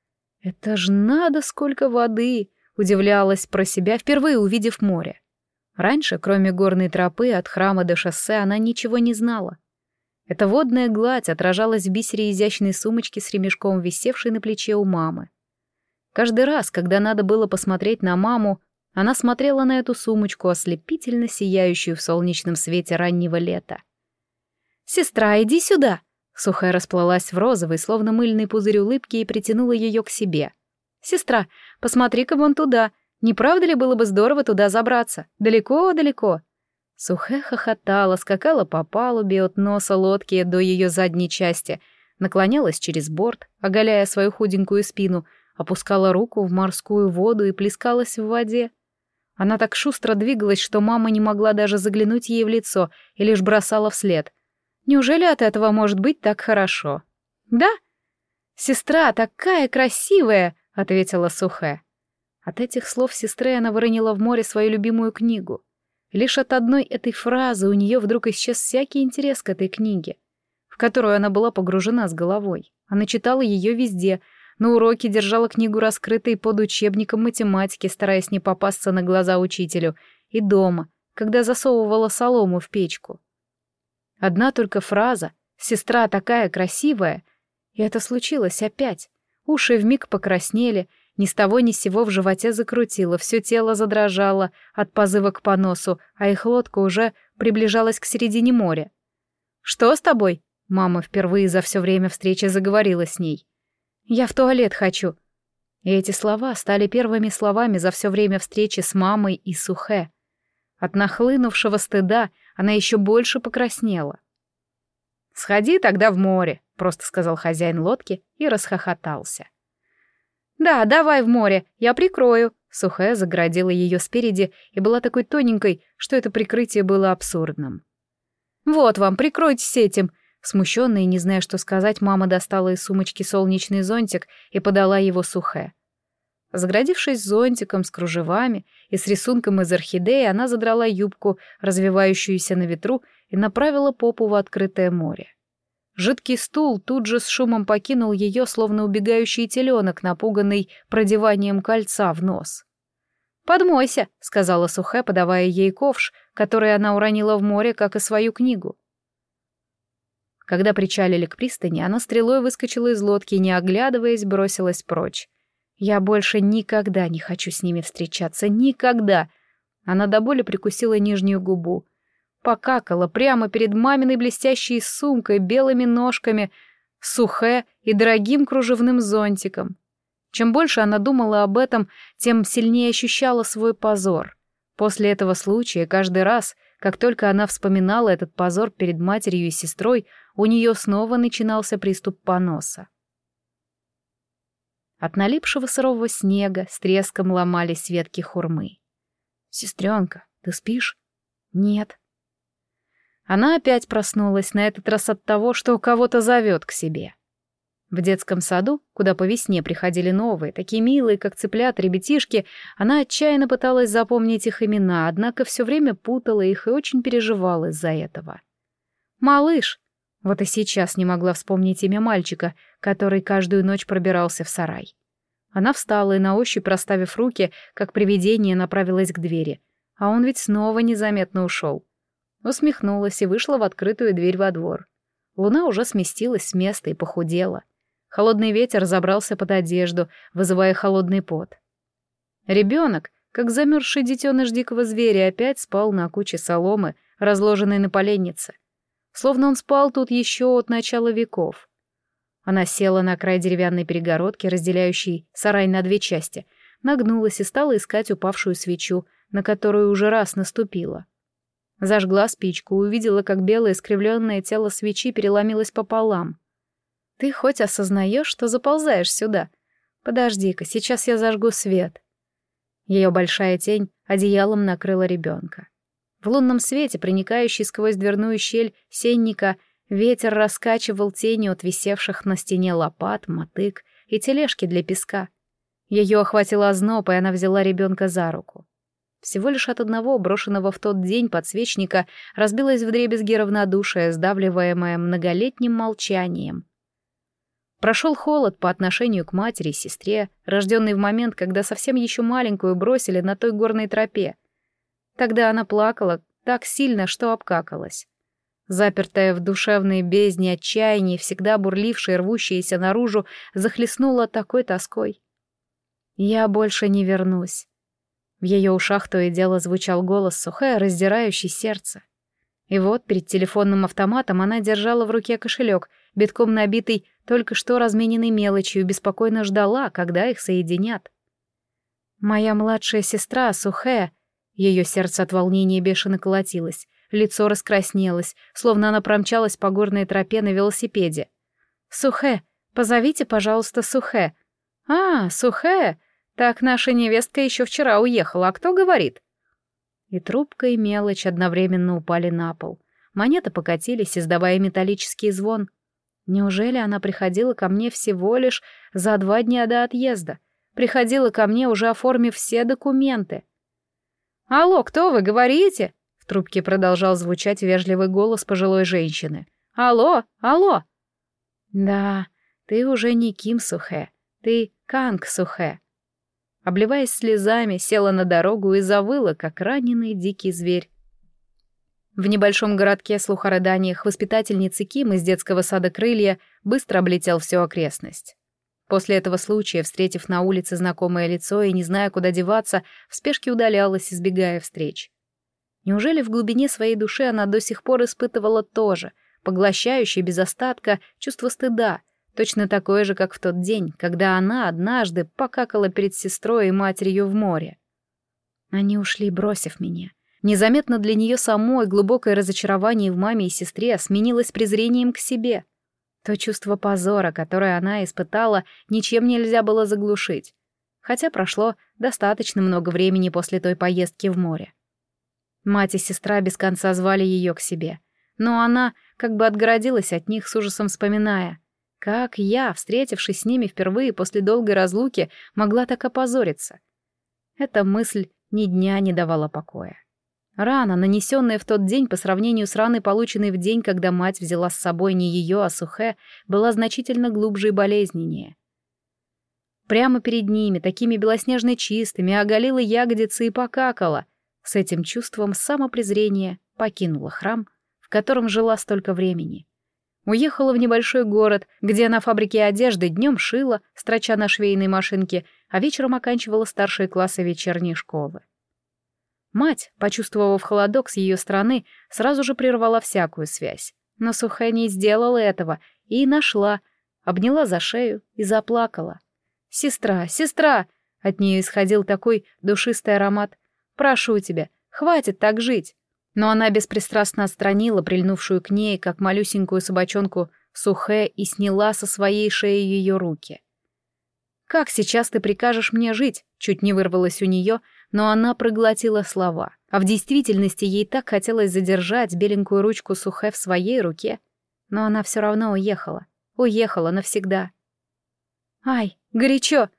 «Это ж надо сколько воды!» — удивлялась про себя, впервые увидев море. Раньше, кроме горной тропы от храма до шоссе, она ничего не знала. Эта водная гладь отражалась в бисере изящной сумочки с ремешком, висевшей на плече у мамы. Каждый раз, когда надо было посмотреть на маму, она смотрела на эту сумочку, ослепительно сияющую в солнечном свете раннего лета. «Сестра, иди сюда!» Сухая расплылась в розовой, словно мыльный пузырь улыбки, и притянула ее к себе. «Сестра, посмотри-ка вон туда. Не правда ли было бы здорово туда забраться? Далеко-далеко». Сухэ хохотала, скакала по палубе от носа лодки до ее задней части, наклонялась через борт, оголяя свою худенькую спину, опускала руку в морскую воду и плескалась в воде. Она так шустро двигалась, что мама не могла даже заглянуть ей в лицо и лишь бросала вслед. «Неужели от этого может быть так хорошо?» «Да? Сестра такая красивая!» — ответила Сухэ. От этих слов сестры она выронила в море свою любимую книгу. Лишь от одной этой фразы у нее вдруг исчез всякий интерес к этой книге, в которую она была погружена с головой. Она читала ее везде, на уроке держала книгу раскрытой под учебником математики, стараясь не попасться на глаза учителю, и дома, когда засовывала солому в печку. Одна только фраза «сестра такая красивая», и это случилось опять. Уши вмиг покраснели, ни с того ни с сего в животе закрутило, все тело задрожало от позыва к поносу, а их лодка уже приближалась к середине моря. «Что с тобой?» — мама впервые за все время встречи заговорила с ней. «Я в туалет хочу». И эти слова стали первыми словами за все время встречи с мамой и Сухэ. От нахлынувшего стыда она еще больше покраснела. «Сходи тогда в море», — просто сказал хозяин лодки и расхохотался. «Да, давай в море, я прикрою». Сухэ загородила ее спереди и была такой тоненькой, что это прикрытие было абсурдным. «Вот вам, прикройтесь этим». Смущенная и не зная, что сказать, мама достала из сумочки солнечный зонтик и подала его Сухэ. Заградившись зонтиком с кружевами и с рисунком из орхидеи, она задрала юбку, развивающуюся на ветру, и направила попу в открытое море. Жидкий стул тут же с шумом покинул ее, словно убегающий теленок, напуганный продеванием кольца в нос. «Подмойся», — сказала Сухэ, подавая ей ковш, который она уронила в море, как и свою книгу. Когда причалили к пристани, она стрелой выскочила из лодки и, не оглядываясь, бросилась прочь. «Я больше никогда не хочу с ними встречаться, никогда!» Она до боли прикусила нижнюю губу. Покакала прямо перед маминой блестящей сумкой, белыми ножками, Сухэ и дорогим кружевным зонтиком. Чем больше она думала об этом, тем сильнее ощущала свой позор. После этого случая каждый раз, как только она вспоминала этот позор перед матерью и сестрой, у нее снова начинался приступ поноса. От налипшего сырого снега с треском ломались ветки хурмы. «Сестренка, ты спишь?» «Нет». Она опять проснулась, на этот раз от того, что кого-то зовет к себе. В детском саду, куда по весне приходили новые, такие милые, как цыплята, ребятишки, она отчаянно пыталась запомнить их имена, однако все время путала их и очень переживала из-за этого. «Малыш!» Вот и сейчас не могла вспомнить имя мальчика, который каждую ночь пробирался в сарай. Она встала и, на ощупь расставив руки, как привидение, направилась к двери. А он ведь снова незаметно ушел. Усмехнулась и вышла в открытую дверь во двор. Луна уже сместилась с места и похудела. Холодный ветер забрался под одежду, вызывая холодный пот. Ребенок, как замерзший детеныш дикого зверя, опять спал на куче соломы, разложенной на поленнице. Словно он спал тут еще от начала веков. Она села на край деревянной перегородки, разделяющей сарай на две части, нагнулась и стала искать упавшую свечу, на которую уже раз наступила. Зажгла спичку и увидела, как белое искривленное тело свечи переломилось пополам. «Ты хоть осознаешь, что заползаешь сюда? Подожди-ка, сейчас я зажгу свет». Ее большая тень одеялом накрыла ребенка. В лунном свете, проникающий сквозь дверную щель сенника, ветер раскачивал тени от висевших на стене лопат, мотык и тележки для песка. Ее охватил озноб, и она взяла ребенка за руку. Всего лишь от одного брошенного в тот день подсвечника разбилось вдребезги равнодушие, сдавливаемое многолетним молчанием. Прошел холод по отношению к матери и сестре, рожденной в момент, когда совсем еще маленькую бросили на той горной тропе. Тогда она плакала так сильно, что обкакалась. Запертая в душевной бездне отчаяние, всегда бурлившее и рвущееся наружу, захлестнула такой тоской. «Я больше не вернусь». В ее ушах то и дело звучал голос Сухэ, раздирающий сердце. И вот перед телефонным автоматом она держала в руке кошелек, битком набитый только что размененной мелочью, и беспокойно ждала, когда их соединят. «Моя младшая сестра Сухэ». Ее сердце от волнения бешено колотилось, лицо раскраснелось, словно она промчалась по горной тропе на велосипеде. «Сухэ, позовите, пожалуйста, Сухэ». «А, Сухэ, так наша невестка еще вчера уехала, а кто говорит?» И трубка, и мелочь одновременно упали на пол. Монеты покатились, издавая металлический звон. Неужели она приходила ко мне всего лишь за два дня до отъезда? Приходила ко мне, уже оформив все документы. «Алло, кто вы, говорите?» В трубке продолжал звучать вежливый голос пожилой женщины. «Алло, алло!» «Да, ты уже не Ким Сухэ, ты Канг Сухэ». Обливаясь слезами, села на дорогу и завыла, как раненый дикий зверь. В небольшом городке слух о рыданиях воспитательницы Ким из детского сада «Крылья» быстро облетел всю окрестность. После этого случая, встретив на улице знакомое лицо и не зная, куда деваться, в спешке удалялась, избегая встреч. Неужели в глубине своей души она до сих пор испытывала то же, поглощающее без остатка чувство стыда, точно такое же, как в тот день, когда она однажды покакала перед сестрой и матерью в море? Они ушли, бросив меня. Незаметно для нее самой глубокое разочарование в маме и сестре сменилось презрением к себе. То чувство позора, которое она испытала, ничем нельзя было заглушить, хотя прошло достаточно много времени после той поездки в море. Мать и сестра без конца звали ее к себе, но она как бы отгородилась от них, с ужасом вспоминая, Как я, встретившись с ними впервые после долгой разлуки, могла так опозориться? Эта мысль ни дня не давала покоя. Рана, нанесенная в тот день по сравнению с раной, полученной в день, когда мать взяла с собой не ее, а Сухэ, была значительно глубже и болезненнее. Прямо перед ними, такими белоснежно чистыми, оголила ягодицы и покакала. С этим чувством самопрезрения покинула храм, в котором жила столько времени. Уехала в небольшой город, где на фабрике одежды днем шила, строча на швейной машинке, а вечером оканчивала старшие классы вечерней школы. Мать, почувствовав холодок с ее стороны, сразу же прервала всякую связь. Но Сухэ не сделала этого и нашла, обняла за шею и заплакала. «Сестра, сестра!» — от нее исходил такой душистый аромат. «Прошу тебя, хватит так жить!» Но она беспристрастно отстранила прильнувшую к ней, как малюсенькую собачонку, Сухэ и сняла со своей шеи ее руки. «Как сейчас ты прикажешь мне жить?» — чуть не вырвалось у нее, но она проглотила слова. А в действительности ей так хотелось задержать беленькую ручку Сухэ в своей руке. Но она все равно уехала. Уехала навсегда. «Ай, горячо!»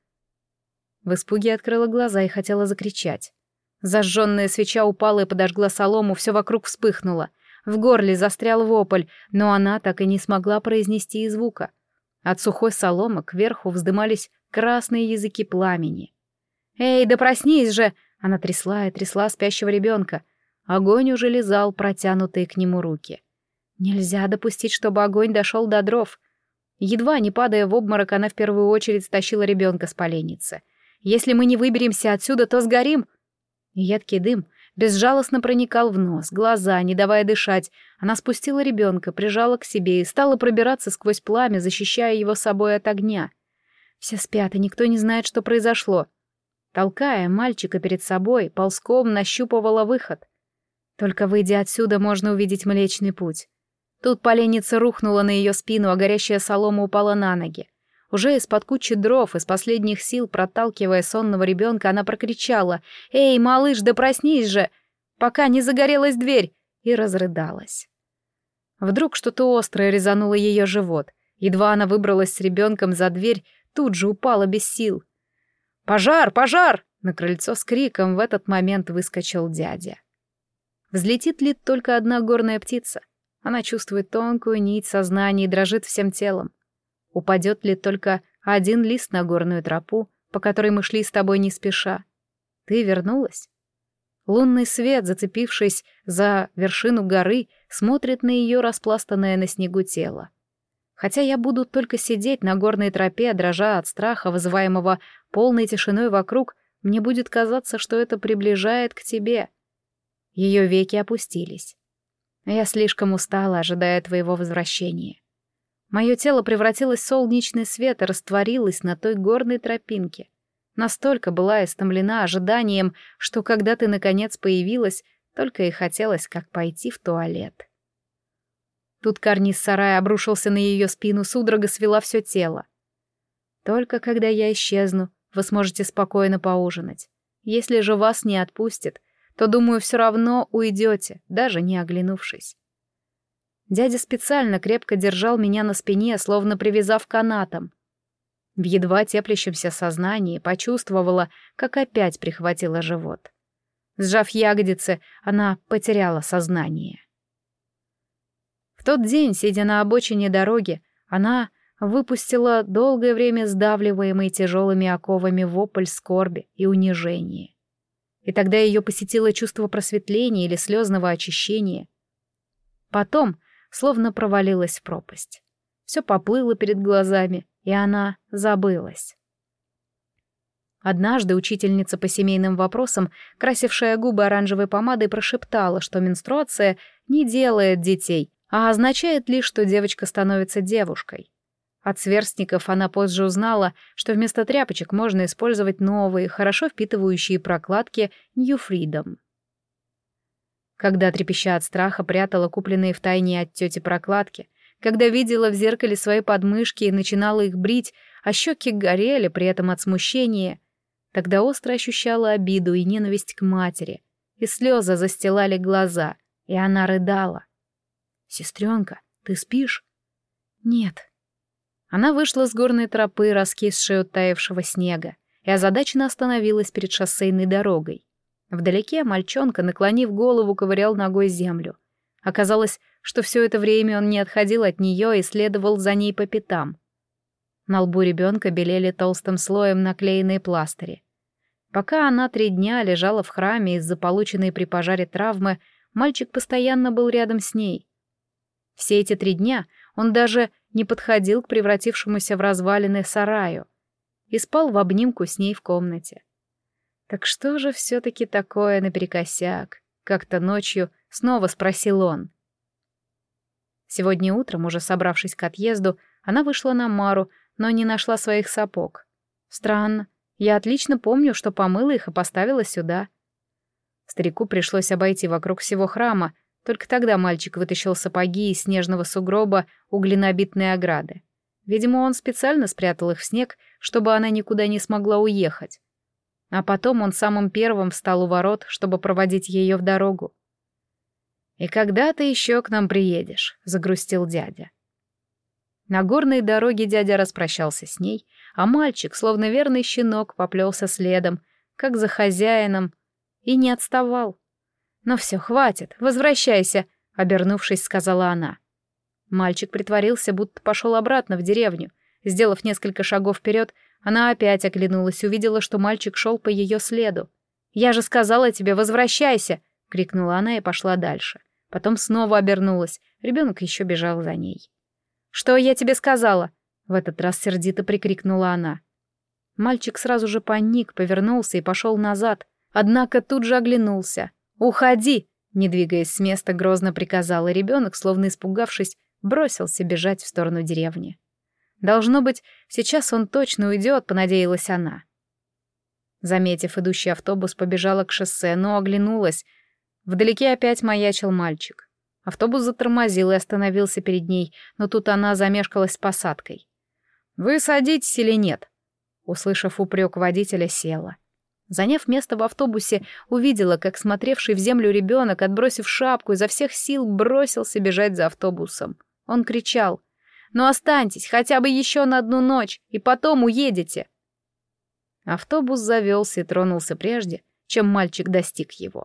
В испуге открыла глаза и хотела закричать. Зажженная свеча упала и подожгла солому, все вокруг вспыхнуло. В горле застрял вопль, но она так и не смогла произнести и звука. От сухой соломы кверху вздымались красные языки пламени. «Эй, да проснись же!» Она трясла и трясла спящего ребенка. Огонь уже лизал протянутые к нему руки. Нельзя допустить, чтобы огонь дошел до дров. Едва не падая в обморок, она в первую очередь стащила ребенка с поленницы. «Если мы не выберемся отсюда, то сгорим!» Едкий дым безжалостно проникал в нос, глаза, не давая дышать. Она спустила ребенка, прижала к себе и стала пробираться сквозь пламя, защищая его собой от огня. Все спят, и никто не знает, что произошло. Толкая мальчика перед собой, ползком нащупывала выход. Только выйдя отсюда, можно увидеть Млечный Путь. Тут поленница рухнула на ее спину, а горящая солома упала на ноги. Уже из-под кучи дров, из последних сил проталкивая сонного ребенка, она прокричала: «Эй, малыш, да проснись же! Пока не загорелась дверь!» и разрыдалась. Вдруг что-то острое резануло ее живот. Едва она выбралась с ребенком за дверь, тут же упала без сил. «Пожар! Пожар!» На крыльцо с криком в этот момент выскочил дядя. Взлетит ли только одна горная птица? Она чувствует тонкую нить сознания и дрожит всем телом. Упадет ли только один лист на горную тропу, по которой мы шли с тобой не спеша? Ты вернулась? Лунный свет, зацепившись за вершину горы, смотрит на ее распластанное на снегу тело. Хотя я буду только сидеть на горной тропе, дрожа от страха, вызываемого полной тишиной вокруг, мне будет казаться, что это приближает к тебе. Ее веки опустились. Я слишком устала, ожидая твоего возвращения. Мое тело превратилось в солнечный свет и растворилось на той горной тропинке. Настолько была истомлена ожиданием, что когда ты наконец появилась, только и хотелось, как пойти в туалет. Тут карниз сарая обрушился на ее спину, судорога свела все тело. Только когда я исчезну, вы сможете спокойно поужинать. Если же вас не отпустят, то, думаю, все равно уйдете, даже не оглянувшись. Дядя специально крепко держал меня на спине, словно привязав канатом. В едва теплящемся сознании почувствовала, как опять прихватила живот. Сжав ягодицы, она потеряла сознание. В тот день, сидя на обочине дороги, она выпустила долгое время сдавливаемый тяжелыми оковами вопль скорби и унижения. И тогда ее посетило чувство просветления или слезного очищения. Потом словно провалилась в пропасть. Все поплыло перед глазами, и она забылась. Однажды учительница по семейным вопросам, красившая губы оранжевой помадой, прошептала, что менструация не делает детей, а означает лишь, что девочка становится девушкой. От сверстников она позже узнала, что вместо тряпочек можно использовать новые, хорошо впитывающие прокладки New Freedom. Когда, трепеща от страха, прятала купленные втайне от тети прокладки, когда видела в зеркале свои подмышки и начинала их брить, а щеки горели при этом от смущения, тогда остро ощущала обиду и ненависть к матери, и слезы застилали глаза, и она рыдала. «Сестренка, ты спишь?» «Нет». Она вышла с горной тропы, раскисшей от таявшего снега, и озадаченно остановилась перед шоссейной дорогой. Вдалеке мальчонка, наклонив голову, ковырял ногой землю. Оказалось, что все это время он не отходил от нее и следовал за ней по пятам. На лбу ребенка белели толстым слоем наклеенные пластыри. Пока она три дня лежала в храме из-за полученной при пожаре травмы, мальчик постоянно был рядом с ней. Все эти три дня он даже не подходил к превратившемуся в развалины сараю и спал в обнимку с ней в комнате. «Так что же все-таки такое наперекосяк?» — как-то ночью снова спросил он. Сегодня утром, уже собравшись к отъезду, она вышла на Мару, но не нашла своих сапог. Странно, я отлично помню, что помыла их и поставила сюда. Старику пришлось обойти вокруг всего храма, только тогда мальчик вытащил сапоги из снежного сугроба у глинобитной ограды. Видимо, он специально спрятал их в снег, чтобы она никуда не смогла уехать. А потом он самым первым встал у ворот, чтобы проводить ее в дорогу. «И когда ты еще к нам приедешь?» — загрустил дядя. На горной дороге дядя распрощался с ней, а мальчик, словно верный щенок, поплелся следом, как за хозяином, и не отставал. «Ну все, хватит, возвращайся», — обернувшись, сказала она. Мальчик притворился, будто пошел обратно в деревню. Сделав несколько шагов вперед, она опять оглянулась, увидела, что мальчик шел по ее следу. «Я же сказала тебе, возвращайся!» — крикнула она и пошла дальше. Потом снова обернулась, ребенок еще бежал за ней. «Что я тебе сказала?» — в этот раз сердито прикрикнула она. Мальчик сразу же паник, повернулся и пошел назад, однако тут же оглянулся. «Уходи!» — не двигаясь с места, грозно приказал, и ребенок, словно испугавшись, бросился бежать в сторону деревни. Должно быть, сейчас он точно уйдет, понадеялась она. Заметив идущий автобус, побежала к шоссе, но оглянулась. Вдалеке опять маячил мальчик. Автобус затормозил и остановился перед ней, но тут она замешкалась с посадкой. «Вы садитесь или нет?» Услышав упрек водителя, села. Заняв место в автобусе, увидела, как смотревший в землю ребенок, отбросив шапку, изо всех сил бросился бежать за автобусом. Он кричал: «Ну останьтесь хотя бы еще на одну ночь, и потом уедете!» Автобус завелся и тронулся прежде, чем мальчик достиг его.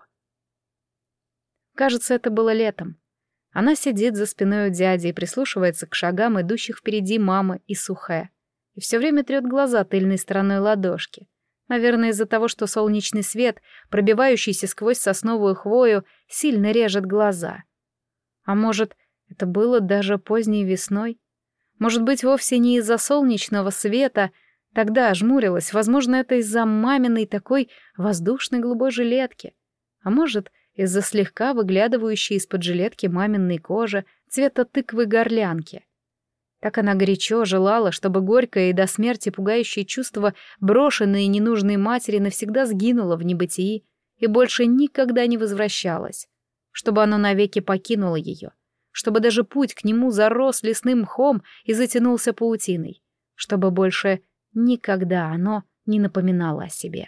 Кажется, это было летом. Она сидит за спиной у дяди и прислушивается к шагам идущих впереди мамы и Сухэ, и все время трет глаза тыльной стороной ладошки. Наверное, из-за того, что солнечный свет, пробивающийся сквозь сосновую хвою, сильно режет глаза. А может, это было даже поздней весной? Может быть, вовсе не из-за солнечного света, тогда жмурилась, возможно, это из-за маминой такой воздушной голубой жилетки. А может, из-за слегка выглядывающей из-под жилетки маминой кожи цвета тыквы-горлянки. Так она горячо желала, чтобы горькое и до смерти пугающее чувство брошенной и ненужной матери навсегда сгинуло в небытии и больше никогда не возвращалось, чтобы оно навеки покинуло ее, чтобы даже путь к нему зарос лесным мхом и затянулся паутиной, чтобы больше никогда оно не напоминало о себе.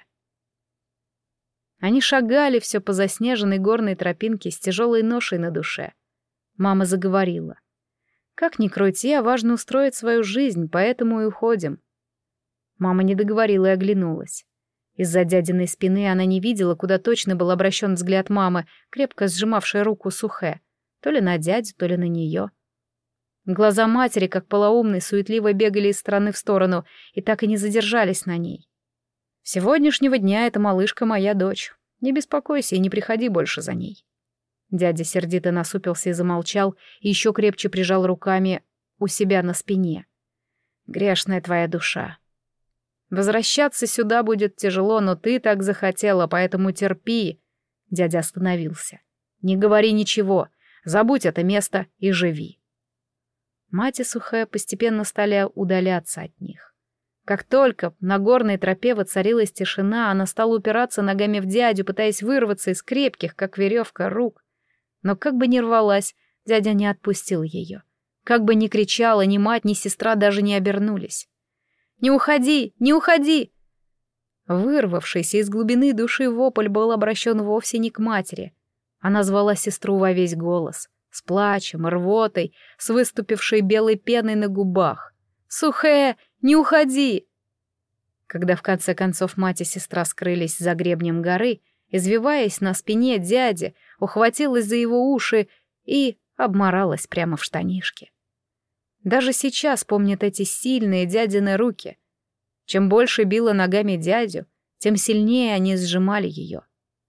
Они шагали все по заснеженной горной тропинке с тяжелой ношей на душе. Мама заговорила. «Как ни крути, а важно устроить свою жизнь, поэтому и уходим». Мама не договорила и оглянулась. Из-за дядиной спины она не видела, куда точно был обращен взгляд мамы, крепко сжимавшей руку Сухэ, то ли на дядю, то ли на нее. Глаза матери, как полоумные, суетливо бегали из стороны в сторону и так и не задержались на ней. «С сегодняшнего дня эта малышка моя дочь. Не беспокойся и не приходи больше за ней». Дядя сердито насупился и замолчал, и еще крепче прижал руками у себя на спине. «Грешная твоя душа. Возвращаться сюда будет тяжело, но ты так захотела, поэтому терпи». Дядя остановился. «Не говори ничего, забудь это место и живи». Мать и Сухэ постепенно стали удаляться от них. Как только на горной тропе воцарилась тишина, она стала упираться ногами в дядю, пытаясь вырваться из крепких, как веревка, рук. Но как бы ни рвалась, дядя не отпустил ее. Как бы ни кричала, ни мать, ни сестра даже не обернулись. «Не уходи! Не уходи!» Вырвавшийся из глубины души вопль был обращен вовсе не к матери. Она звала сестру во весь голос, с плачем, рвотой, с выступившей белой пеной на губах. Сухэ, не уходи!» Когда в конце концов мать и сестра скрылись за гребнем горы, извиваясь на спине дяди, ухватилась за его уши и обморалась прямо в штанишки. Даже сейчас помнят эти сильные дядины руки. Чем больше била ногами дядю, тем сильнее они сжимали ее.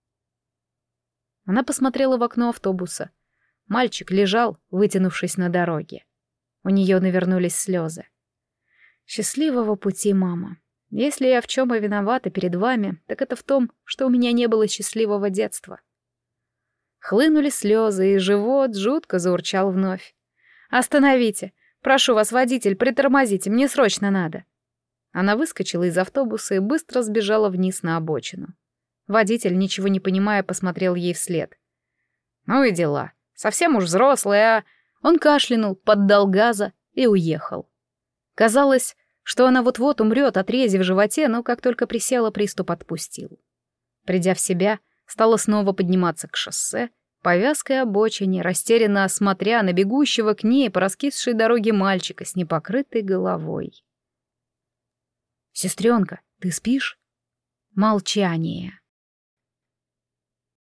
Она посмотрела в окно автобуса. Мальчик лежал, вытянувшись на дороге. У нее навернулись слезы. «Счастливого пути, мама. Если я в чем и виновата перед вами, так это в том, что у меня не было счастливого детства». Хлынули слезы, и живот жутко заурчал вновь. «Остановите! Прошу вас, водитель, притормозите, мне срочно надо!» Она выскочила из автобуса и быстро сбежала вниз на обочину. Водитель, ничего не понимая, посмотрел ей вслед. «Ну и дела. Совсем уж взрослый, а...» Он кашлянул, поддал газа и уехал. Казалось, что она вот-вот умрет от рези в животе, но как только присела, приступ отпустил. Придя в себя, стала снова подниматься к шоссе, по вязкой обочине, растерянно осмотря на бегущего к ней по раскисшей дороге мальчика с непокрытой головой. «Сестренка, ты спишь?» Молчание.